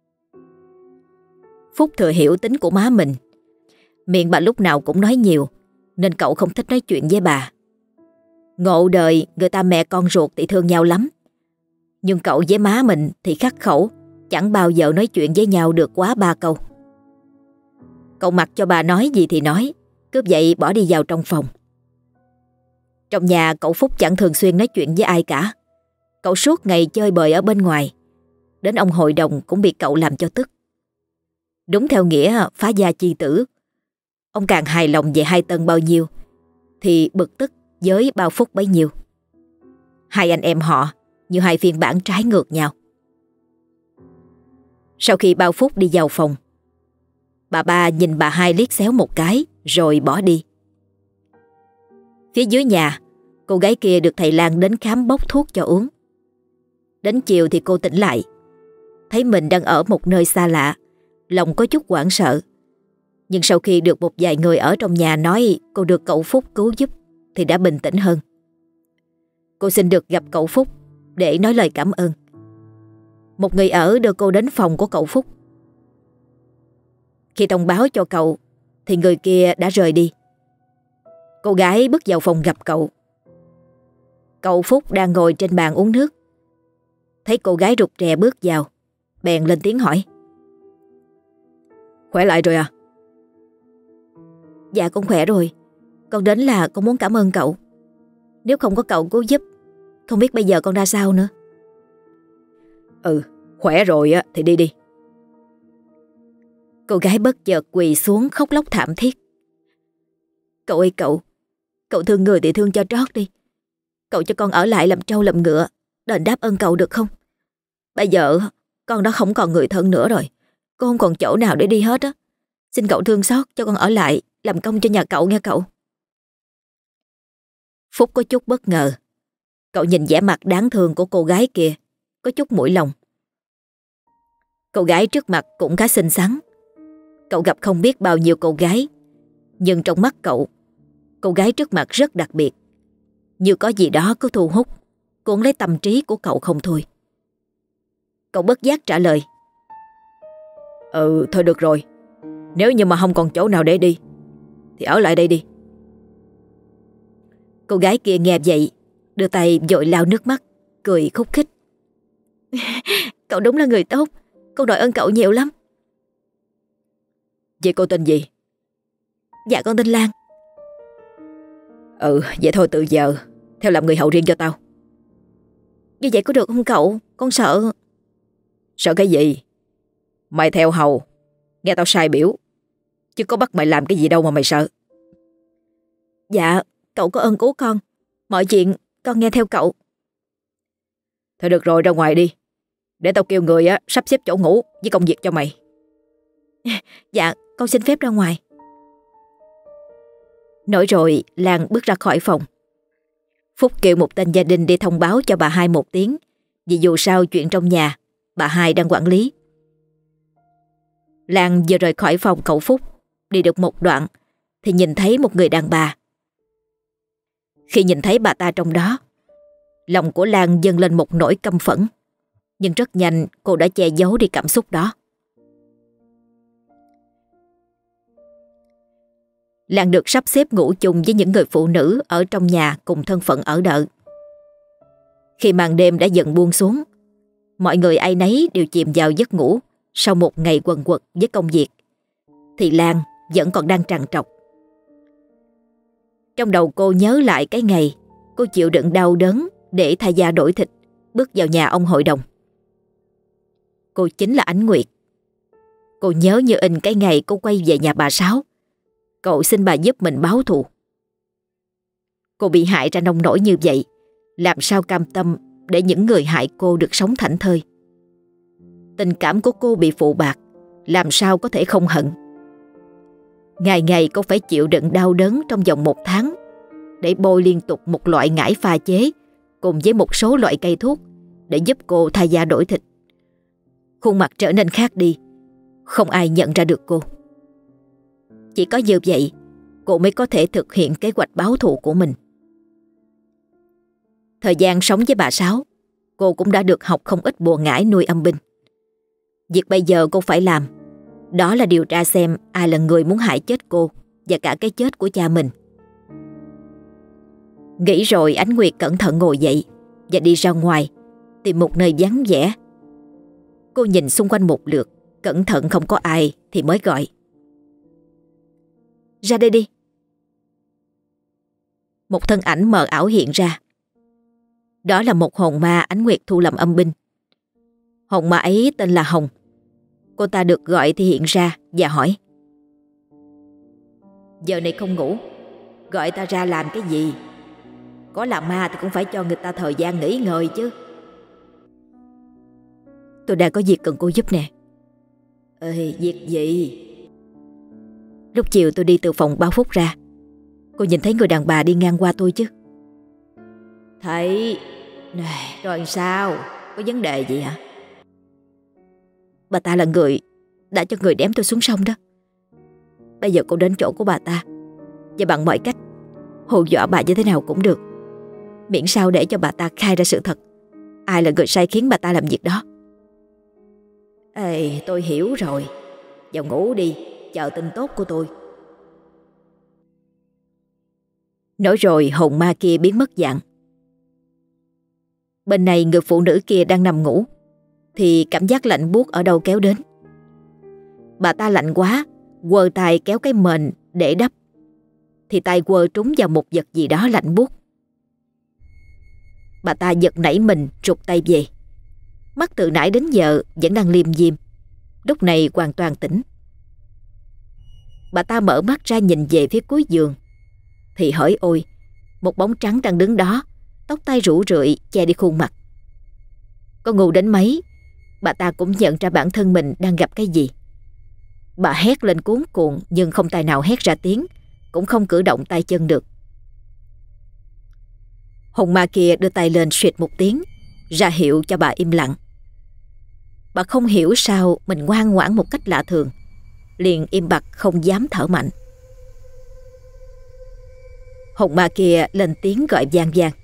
Phúc thừa hiểu tính của má mình. Miệng bà lúc nào cũng nói nhiều, nên cậu không thích nói chuyện với bà. Ngộ đời, người ta mẹ con ruột thì thương nhau lắm. Nhưng cậu với má mình thì khắc khẩu, chẳng bao giờ nói chuyện với nhau được quá ba câu. Cậu mặc cho bà nói gì thì nói, cứ vậy bỏ đi vào trong phòng. Trong nhà cậu Phúc chẳng thường xuyên nói chuyện với ai cả. Cậu suốt ngày chơi bời ở bên ngoài. Đến ông hội đồng cũng bị cậu làm cho tức. Đúng theo nghĩa phá gia chi tử. Ông càng hài lòng về hai Tân bao nhiêu thì bực tức với bao Phúc bấy nhiêu. Hai anh em họ như hai phiên bản trái ngược nhau. Sau khi bao Phúc đi vào phòng, bà ba nhìn bà hai liếc xéo một cái rồi bỏ đi. Phía dưới nhà, cô gái kia được thầy Lan đến khám bốc thuốc cho uống. Đến chiều thì cô tỉnh lại, thấy mình đang ở một nơi xa lạ, lòng có chút hoảng sợ. Nhưng sau khi được một vài người ở trong nhà nói cô được cậu Phúc cứu giúp thì đã bình tĩnh hơn. Cô xin được gặp cậu Phúc để nói lời cảm ơn. Một người ở đưa cô đến phòng của cậu Phúc. Khi thông báo cho cậu thì người kia đã rời đi. Cô gái bước vào phòng gặp cậu. Cậu Phúc đang ngồi trên bàn uống nước. Thấy cô gái rụt rè bước vào, bèn lên tiếng hỏi: "Khỏe lại rồi à?" "Dạ con khỏe rồi. Con đến là con muốn cảm ơn cậu. Nếu không có cậu cứu giúp, không biết bây giờ con ra sao nữa." "Ừ, khỏe rồi á thì đi đi." Cô gái bất chợt quỳ xuống khóc lóc thảm thiết. "Cậu ơi cậu, cậu thương người thì thương cho trót đi. Cậu cho con ở lại làm trâu làm ngựa, đền đáp ơn cậu được không? Bây giờ con đã không còn người thân nữa rồi, con không còn chỗ nào để đi hết á. Xin cậu thương xót cho con ở lại làm công cho nhà cậu nghe cậu." Phúc có chút bất ngờ. Cậu nhìn vẻ mặt đáng thương của cô gái kia, có chút mũi lòng. Cô gái trước mặt cũng khá xinh xắn. Cậu gặp không biết bao nhiêu cô gái, nhưng trong mắt cậu, cô gái trước mặt rất đặc biệt. Như có gì đó cứ thu hút, cuốn lấy tâm trí của cậu không thôi. Cậu bất giác trả lời: "Ừ, thôi được rồi. Nếu như mà không còn chỗ nào để đi thì ở lại đây đi." Cô gái kia nghe vậy, đưa tay vội lau nước mắt, cười khúc khích: "Cậu đúng là người tốt, con đội ơn cậu nhiều lắm." "Vậy cô tên gì?" "Dạ con tên Lan." "Ừ, vậy thôi từ giờ theo làm người hầu riêng cho tao." "Như vậy có được không cậu? Con sợ." "Sợ cái gì? Mày theo hầu Nghe tao sai biểu, chứ có bắt mày làm cái gì đâu mà mày sợ. Dạ, cậu có ơn cứu con. Mọi chuyện con nghe theo cậu. Thôi được rồi, ra ngoài đi. Để tao kêu người á sắp xếp chỗ ngủ với công việc cho mày. Dạ, con xin phép ra ngoài. Nói rồi Lan bước ra khỏi phòng. Phúc kêu một tên gia đình đi thông báo cho bà hai một tiếng, vì dù sao chuyện trong nhà bà hai đang quản lý. Lan vừa rời khỏi phòng cậu Phúc, đi được một đoạn thì nhìn thấy một người đàn bà. Khi nhìn thấy bà ta trong đó, lòng của Lan dâng lên một nỗi căm phẫn, nhưng rất nhanh cô đã che giấu đi cảm xúc đó. Lan được sắp xếp ngủ chung với những người phụ nữ ở trong nhà cùng thân phận ở đợ. Khi màn đêm đã dần buông xuống, mọi người ai nấy đều chìm vào giấc ngủ sau một ngày quần quật với công việc, thì Lan vẫn còn đang trằn trọc. Trong đầu cô nhớ lại cái ngày cô chịu đựng đau đớn để thay da đổi thịt bước vào nhà ông hội đồng. Cô chính là Ánh Nguyệt. Cô nhớ như in cái ngày cô quay về nhà bà Sáu, cậu xin bà giúp mình báo thù. Cô bị hại ra nông nổi như vậy, làm sao cam tâm để những người hại cô được sống thảnh thơi. Tình cảm của cô bị phụ bạc, làm sao có thể không hận. Ngày ngày cô phải chịu đựng đau đớn trong vòng một tháng để bôi liên tục một loại ngải pha chế cùng với một số loại cây thuốc để giúp cô thay da đổi thịt. Khuôn mặt trở nên khác đi, không ai nhận ra được cô. Chỉ có như vậy cô mới có thể thực hiện kế hoạch báo thù của mình. Thời gian sống với bà Sáu, cô cũng đã được học không ít bùa ngải nuôi âm binh. Việc bây giờ cô phải làm, đó là điều tra xem ai là người muốn hại chết cô và cả cái chết của cha mình. Nghĩ rồi Ánh Nguyệt cẩn thận ngồi dậy và đi ra ngoài, tìm một nơi vắng vẻ. Cô nhìn xung quanh một lượt, cẩn thận không có ai thì mới gọi. Ra đây đi. Một thân ảnh mờ ảo hiện ra. Đó là một hồn ma Ánh Nguyệt thu làm âm binh. Hồn ma ấy tên là Hồng. Cô ta được gọi thì hiện ra và hỏi: Giờ này không ngủ, gọi ta ra làm cái gì? Có làm ma thì cũng phải cho người ta thời gian nghỉ ngơi chứ. Tôi đang có việc cần cô giúp nè. Ê, việc gì? Lúc chiều tôi đi từ phòng báo Phúc ra, cô nhìn thấy người đàn bà đi ngang qua tôi chứ? Thấy. Này, rồi sao? Có vấn đề gì hả? Bà ta là người đã cho người ném tôi xuống sông đó. Bây giờ cô đến chỗ của bà ta và bằng mọi cách hù dọa bà như thế nào cũng được, miễn sao để cho bà ta khai ra sự thật, ai là người sai khiến bà ta làm việc đó. Ê, tôi hiểu rồi. Vào ngủ đi, chờ tin tốt của tôi. Nói rồi hồn ma kia biến mất dạng. Bên này người phụ nữ kia đang nằm ngủ thì cảm giác lạnh buốt ở đâu kéo đến. Bà ta lạnh quá, quơ tay kéo cái mền để đắp thì tay quơ trúng vào một vật gì đó lạnh buốt. Bà ta giật nảy mình rụt tay về. Mắt từ nãy đến giờ vẫn đang liêm diêm, lúc này hoàn toàn tỉnh. Bà ta mở mắt ra nhìn về phía cuối giường thì hỡi ôi, một bóng trắng đang đứng đó, tóc tai rủ rượi che đi khuôn mặt. Có ngu đến mấy, bà ta cũng nhận ra bản thân mình đang gặp cái gì. Bà hét lên cuống cuồng nhưng không tài nào hét ra tiếng, cũng không cử động tay chân được. Hồn ma kia đưa tay lên suýt một tiếng, ra hiệu cho bà im lặng. Bà không hiểu sao mình ngoan ngoãn một cách lạ thường, liền im bặt không dám thở mạnh. Hồn ma kia lên tiếng gọi vang vang.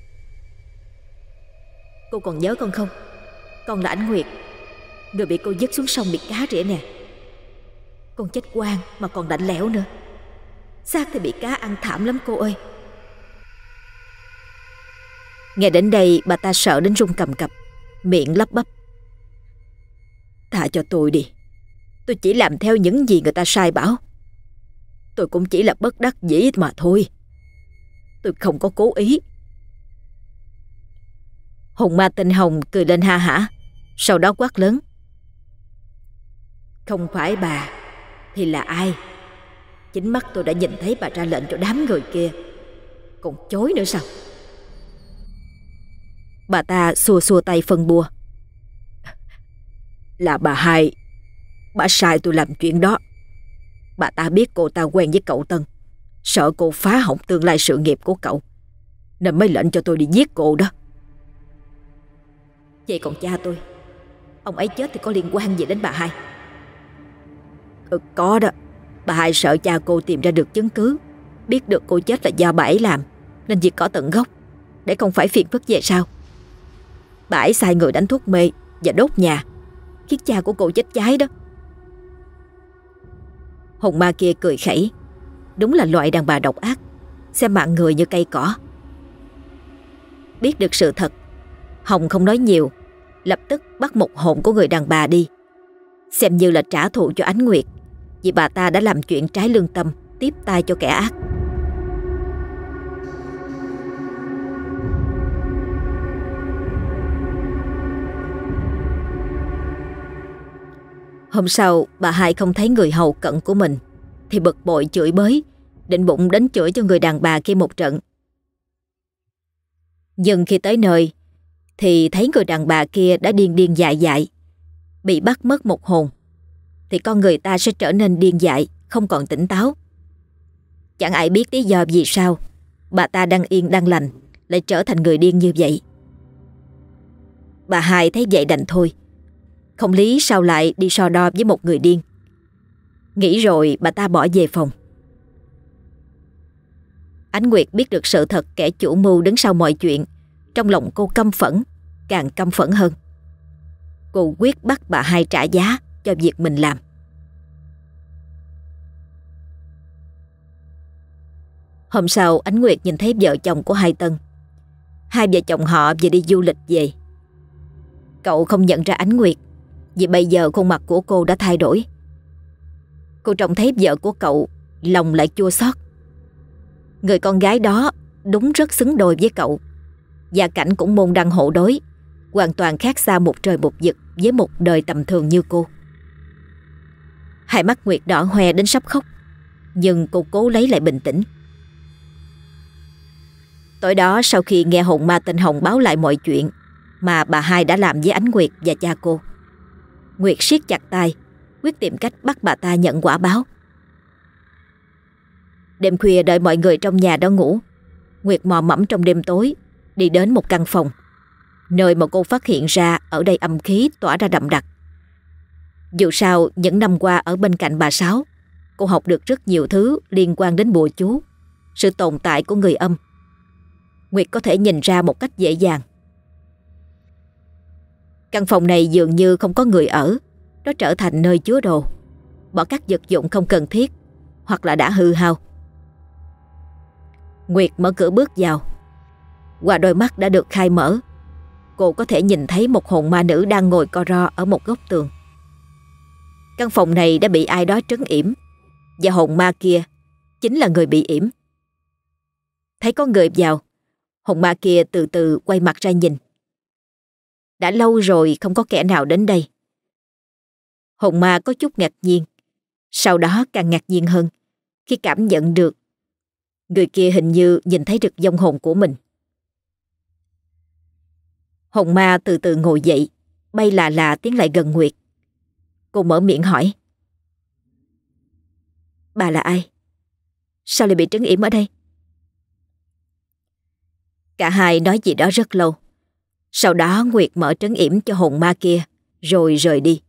Cô còn nhớ con không? Con là Ánh Nguyệt, người bị cô dứt xuống sông bị cá rỉa nè. Con chết quang mà còn lạnh lẽo nữa, xác thì bị cá ăn thảm lắm cô ơi. Nghe đến đây bà ta sợ đến run cầm cập, miệng lắp bắp. Tha cho tôi đi, tôi chỉ làm theo những gì người ta sai bảo. Tôi cũng chỉ là bất đắc dĩ mà thôi, tôi không có cố ý. Hồn ma tên Hồng cười lên ha hả, sau đó quát lớn. Không phải bà, Thì là ai? Chính mắt tôi đã nhìn thấy bà ra lệnh cho đám người kia, còn chối nữa sao? Bà ta xua xua tay phân bua. Là bà hai. Bà sai tôi làm chuyện đó. Bà ta biết cô ta quen với cậu Tân, sợ cô phá hỏng tương lai sự nghiệp của cậu, nên mới lệnh cho tôi đi giết cô đó. Vậy còn cha tôi, ông ấy chết thì có liên quan gì đến bà hai? Ừ, có đó. Bà hai sợ cha cô tìm ra được chứng cứ, biết được cô chết là do bà ấy làm, nên diệt cỏ tận gốc, để không phải phiền phức về sau. Bà ấy sai người đánh thuốc mê và đốt nhà, khiến cha của cô chết cháy đó. Hồn ma kia cười khẩy. Đúng là loại đàn bà độc ác, xem mạng người như cây cỏ. Biết được sự thật, Hồng không nói nhiều, lập tức bắt một hồn của người đàn bà đi, xem như là trả thù cho Ánh Nguyệt, vì bà ta đã làm chuyện trái lương tâm, tiếp tay cho kẻ ác. Hôm sau, bà hai không thấy người hầu cận của mình thì bực bội chửi bới, định bụng đánh chửi cho người đàn bà kia một trận. Nhưng khi tới nơi thì thấy người đàn bà kia đã điên điên dại dại, bị bắt mất một hồn, thì con người ta sẽ trở nên điên dại, không còn tỉnh táo. Chẳng ai biết lý do vì sao bà ta đang yên đang lành lại trở thành người điên như vậy. Bà hai thấy vậy đành thôi, không lý sao lại đi so đo với một người điên. Nghĩ rồi bà ta bỏ về phòng. Ánh Nguyệt biết được sự thật kẻ chủ mưu đứng sau mọi chuyện, trong lòng cô căm phẫn, càng căm phẫn hơn. Cô quyết bắt bà hai trả giá cho việc mình làm. Hôm sau, Ánh Nguyệt nhìn thấy vợ chồng của hai Tân. Hai vợ chồng họ vừa đi du lịch về. Cậu không nhận ra Ánh Nguyệt, vì bây giờ khuôn mặt của cô đã thay đổi. Cô trông thấy vợ của cậu, lòng lại chua xót. Người con gái đó đúng rất xứng đôi với cậu. Gia cảnh cũng môn đăng hộ đối, hoàn toàn khác xa một trời một vực với một đời tầm thường như cô. Hai mắt Nguyệt đỏ hoe đến sắp khóc, nhưng cô cố lấy lại bình tĩnh. Tối đó, sau khi nghe hồn ma tên Hồng báo lại mọi chuyện mà bà hai đã làm với Ánh Nguyệt và cha cô, Nguyệt siết chặt tay, quyết tìm cách bắt bà ta nhận quả báo. Đêm khuya đợi mọi người trong nhà đó ngủ, Nguyệt mò mẫm trong đêm tối đi đến một căn phòng, nơi mà cô phát hiện ra ở đây âm khí tỏa ra đậm đặc. Dù sao, những năm qua ở bên cạnh bà Sáu, cô học được rất nhiều thứ liên quan đến bùa chú, sự tồn tại của người âm. Nguyệt có thể nhìn ra một cách dễ dàng. Căn phòng này dường như không có người ở, nó trở thành nơi chứa đồ, bỏ các vật dụng không cần thiết hoặc là đã hư hao. Nguyệt mở cửa bước vào. Qua đôi mắt đã được khai mở, cô có thể nhìn thấy một hồn ma nữ đang ngồi co ro ở một góc tường. Căn phòng này đã bị ai đó trấn yểm, và hồn ma kia chính là người bị yểm. Thấy có người vào, hồn ma kia từ từ quay mặt ra nhìn. Đã lâu rồi không có kẻ nào đến đây. Hồn ma có chút ngạc nhiên, sau đó càng ngạc nhiên hơn khi cảm nhận được người kia hình như nhìn thấy được vong hồn của mình. Hồn ma từ từ ngồi dậy, bay là là tiến lại gần Nguyệt. Cô mở miệng hỏi: "Bà là ai? Sao lại bị trấn yểm ở đây?" Cả hai nói gì đó rất lâu. Sau đó Nguyệt mở trấn yểm cho hồn ma kia, rồi rời đi.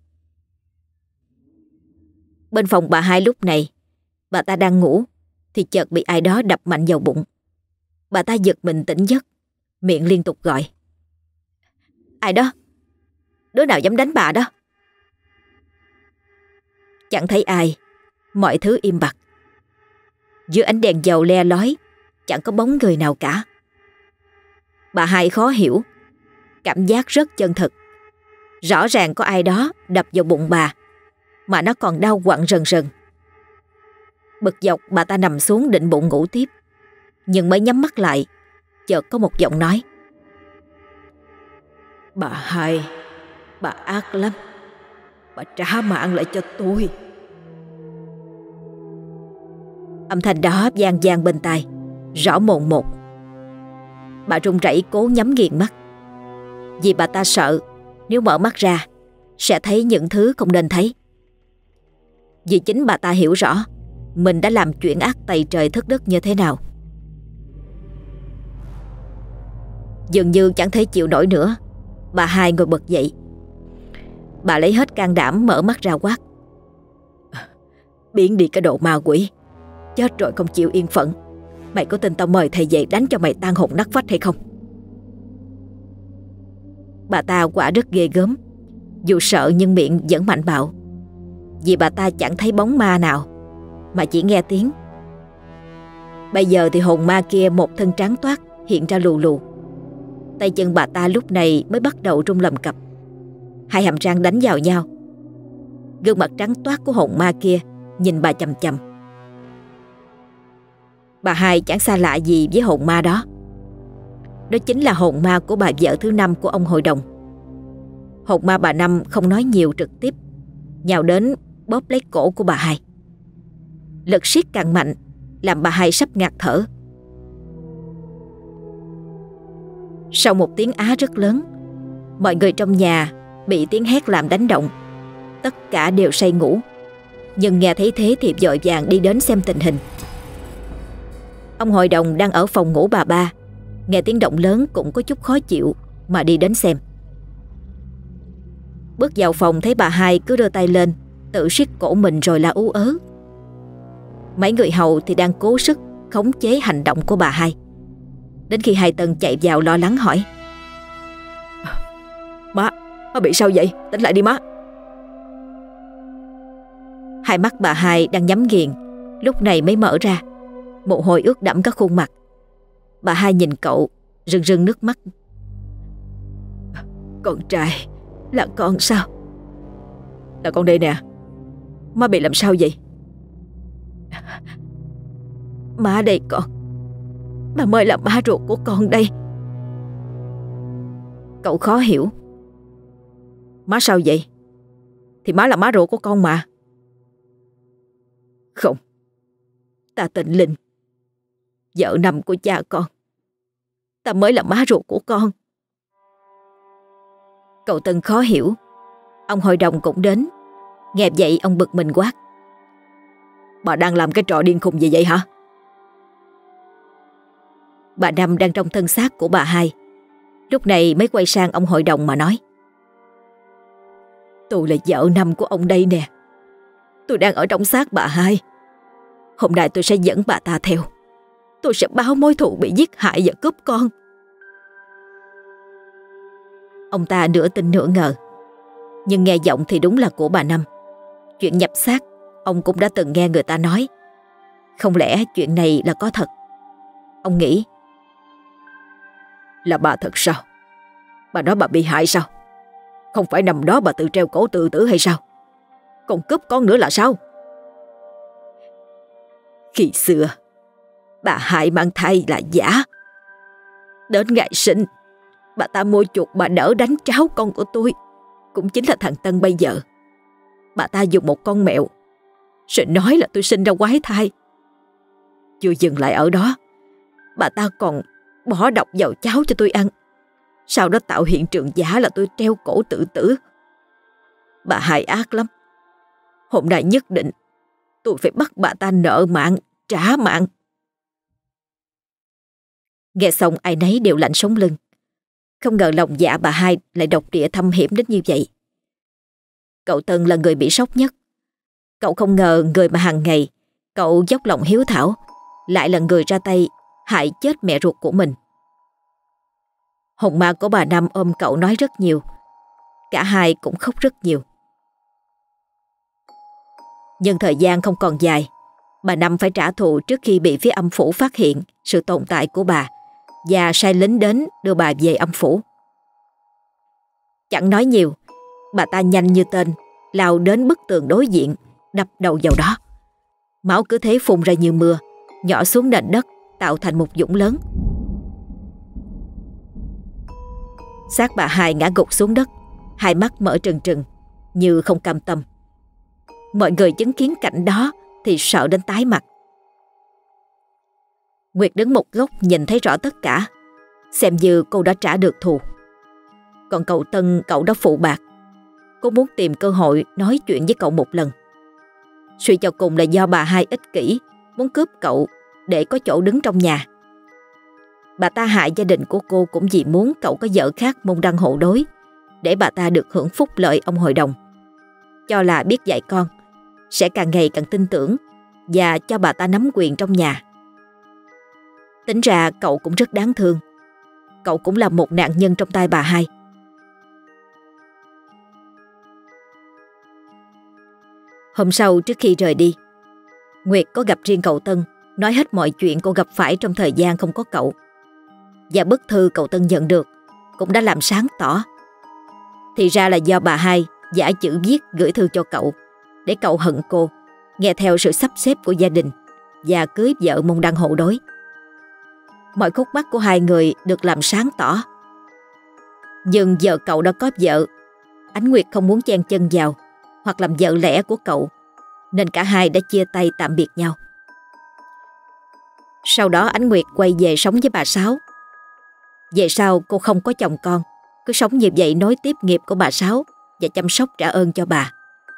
Bên phòng bà hai lúc này, bà ta đang ngủ thì chợt bị ai đó đập mạnh vào bụng. Bà ta giật mình tỉnh giấc, miệng liên tục gọi: "Ai đó? Đứa nào dám đánh bà đó?" Chẳng thấy ai, mọi thứ im bặt. Dưới ánh đèn dầu le lói, chẳng có bóng người nào cả. Bà hai khó hiểu, cảm giác rất chân thực. Rõ ràng có ai đó đập vào bụng bà, mà nó còn đau quặn rần rần. Bực dọc, bà ta nằm xuống định bụng ngủ tiếp, nhưng mới nhắm mắt lại, chợt có một giọng nói: "Bà hai, bà ác lắm. Bà trả mạng lại cho tôi." Âm thanh đó vang vang bên tai, rõ mồn một. Bà run rẩy cố nhắm nghiền mắt, vì bà ta sợ nếu mở mắt ra sẽ thấy những thứ không nên thấy. Vì chính bà ta hiểu rõ mình đã làm chuyện ác tày trời thất đức như thế nào. Dường như chẳng thể chịu nổi nữa, bà hai ngồi bật dậy. Bà lấy hết can đảm mở mắt ra quát: "Biến đi cái đồ ma quỷ, chết rồi không chịu yên phận. Mày có tin tao mời thầy về đánh cho mày tan hồn nát phách hay không?" Bà ta quả rất ghê gớm, dù sợ nhưng miệng vẫn mạnh bạo. Vì bà ta chẳng thấy bóng ma nào, mà chỉ nghe tiếng. Bây giờ thì hồn ma kia một thân trắng toát hiện ra lù lù. Tay chân bà ta lúc này mới bắt đầu rung lầm cập. Hai hàm răng đánh vào nhau. Gương mặt trắng toát của hồn ma kia nhìn bà chằm chằm. Bà hai chẳng xa lạ gì với hồn ma đó. Đó chính là hồn ma của bà vợ thứ năm của ông hội đồng. Hồn ma bà Năm không nói nhiều, trực tiếp nhào đến bóp lấy cổ của bà hai. Lực siết càng mạnh, làm bà hai sắp ngạt thở. Sau một tiếng á rất lớn, mọi người trong nhà bị tiếng hét làm đánh động. Tất cả đều say ngủ, nhưng nghe thấy thế thì vội vàng đi đến xem tình hình. Ông hội đồng đang ở phòng ngủ bà ba, nghe tiếng động lớn cũng có chút khó chịu mà đi đến xem. Bước vào phòng thấy bà hai cứ đưa tay lên tự siết cổ mình rồi la ú ớ. Mấy người hầu thì đang cố sức khống chế hành động của bà hai. Đến khi hai Tân chạy vào lo lắng hỏi: "Má, má bị sao vậy? Tỉnh lại đi má." Hai mắt bà hai đang nhắm nghiền lúc này mới mở ra, mồ hôi ướt đẫm cả khuôn mặt. Bà hai nhìn cậu rưng rưng nước mắt. "Con trai, là con sao?" "Là con đây nè. Má bị làm sao vậy?" "Má đây con. Má mới là má ruột của con đây." Cậu khó hiểu. "Má sao vậy? Thì má là má ruột của con mà." "Không, ta tên Linh, vợ năm của cha con. Ta mới là má ruột của con." Cậu Tân khó hiểu. Ông hội đồng cũng đến. Nghe vậy ông bực mình quát: "Bà đang làm cái trò điên khùng gì vậy hả?" Bà Năm đang trong thân xác của bà hai, lúc này mới quay sang ông hội đồng mà nói: "Tôi là vợ năm của ông đây nè. Tôi đang ở trong xác bà hai. Hôm nay tôi sẽ dẫn bà ta theo. Tôi sẽ báo mối thù bị giết hại và cướp con." Ông ta nửa tin nửa ngờ, nhưng nghe giọng thì đúng là của bà Năm. Chuyện nhập xác ông cũng đã từng nghe người ta nói. Không lẽ chuyện này là có thật? Ông nghĩ: "Là bà thật sao? Bà nói bà bị hại sao? Không phải nằm đó bà tự treo cổ tự tử hay sao? Còn cướp con nữa là sao?" "Khi xưa bà hại mang thai là giả. Đến ngày sinh, bà ta mua chuộc bà đỡ đánh tráo con của tôi, cũng chính là thằng Tân bây giờ. Bà ta dùng một con mèo rồi nói là tôi sinh ra quái thai. Chưa dừng lại ở đó, bà ta còn bỏ độc vào cháo cho tôi ăn, sau đó tạo hiện trường giả là tôi treo cổ tự tử. Bà hại ác lắm. Hôm nay nhất định tôi phải bắt bà ta nợ mạng, trả mạng." Nghe xong ai nấy đều lạnh sống lưng. Không ngờ lòng dạ bà hai lại độc địa thâm hiểm đến như vậy. Cậu Tân là người bị sốc nhất. Cậu không ngờ người mà hàng ngày cậu dốc lòng hiếu thảo lại là người ra tay hại chết mẹ ruột của mình. Hồn ma của bà Năm ôm cậu nói rất nhiều. Cả hai cũng khóc rất nhiều. Nhưng thời gian không còn dài. Bà Năm phải trả thù trước khi bị phía âm phủ phát hiện sự tồn tại của bà và sai lính đến đưa bà về âm phủ. Chẳng nói nhiều, bà ta nhanh như tên lao đến bức tường đối diện, đập đầu vào đó. Máu cứ thế phun ra như mưa, nhỏ xuống nền đất tạo thành một vũng lớn. Xác bà hai ngã gục xuống đất, hai mắt mở trừng trừng như không cam tâm. Mọi người chứng kiến cảnh đó thì sợ đến tái mặt. Nguyệt đứng một góc nhìn thấy rõ tất cả, xem như cô đã trả được thù. Còn cậu Tân, cậu đã phụ bạc. Cô muốn tìm cơ hội nói chuyện với cậu một lần. Suy cho cùng là do bà hai ích kỷ, muốn cướp cậu để có chỗ đứng trong nhà. Bà ta hại gia đình của cô cũng vì muốn cậu có vợ khác môn đăng hộ đối, để bà ta được hưởng phúc lợi ông hội đồng. Cho là biết dạy con, sẽ càng ngày càng tin tưởng và cho bà ta nắm quyền trong nhà. Tính ra cậu cũng rất đáng thương. Cậu cũng là một nạn nhân trong tay bà hai. Hôm sau trước khi rời đi, Nguyệt có gặp riêng cậu Tân, nói hết mọi chuyện cô gặp phải trong thời gian không có cậu. Và bức thư cậu Tân nhận được cũng đã làm sáng tỏ. Thì ra là do bà hai giả chữ viết gửi thư cho cậu, để cậu hận cô, nghe theo sự sắp xếp của gia đình và cưới vợ môn đăng hộ đối. Mọi khúc mắc của hai người được làm sáng tỏ. Nhưng giờ cậu đã có vợ, Ánh Nguyệt không muốn chen chân vào hoặc làm vợ lẽ của cậu, nên cả hai đã chia tay tạm biệt nhau. Sau đó Ánh Nguyệt quay về sống với bà Sáu. Về sau cô không có chồng con, cứ sống như vậy nối tiếp nghiệp của bà Sáu và chăm sóc trả ơn cho bà.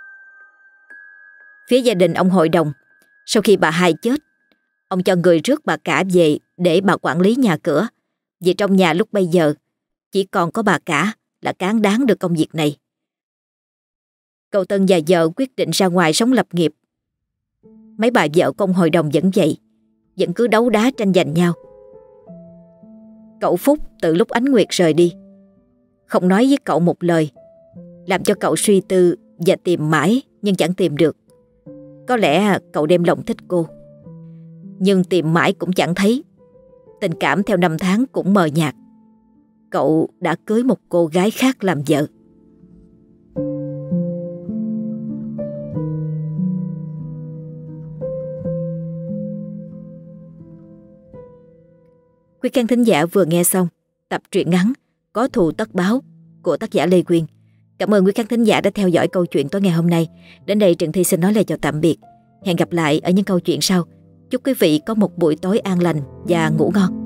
Phía gia đình ông hội đồng, sau khi bà hai chết, ông cho người rước bà cả về để bà quản lý nhà cửa, vì trong nhà lúc bây giờ chỉ còn có bà cả là cán đáng được công việc này. Cậu Tân và vợ quyết định ra ngoài sống lập nghiệp. Mấy bà vợ của ông hội đồng vẫn vậy, vẫn cứ đấu đá tranh giành nhau. Cậu Phúc từ lúc Ánh Nguyệt rời đi không nói với cậu một lời, làm cho cậu suy tư và tìm mãi nhưng chẳng tìm được. Có lẽ cậu đem lòng thích cô, nhưng tìm mãi cũng chẳng thấy. Tình cảm theo năm tháng cũng mờ nhạt. Cậu đã cưới một cô gái khác làm vợ. Quý khán thính giả vừa nghe xong tập truyện ngắn Có thù tất báo của tác giả Lê Quyên. Cảm ơn quý khán thính giả đã theo dõi câu chuyện tối ngày hôm nay. Đến đây Trần Thi xin nói lời chào tạm biệt. Hẹn gặp lại ở những câu chuyện sau. Chúc quý vị có một buổi tối an lành và ngủ ngon.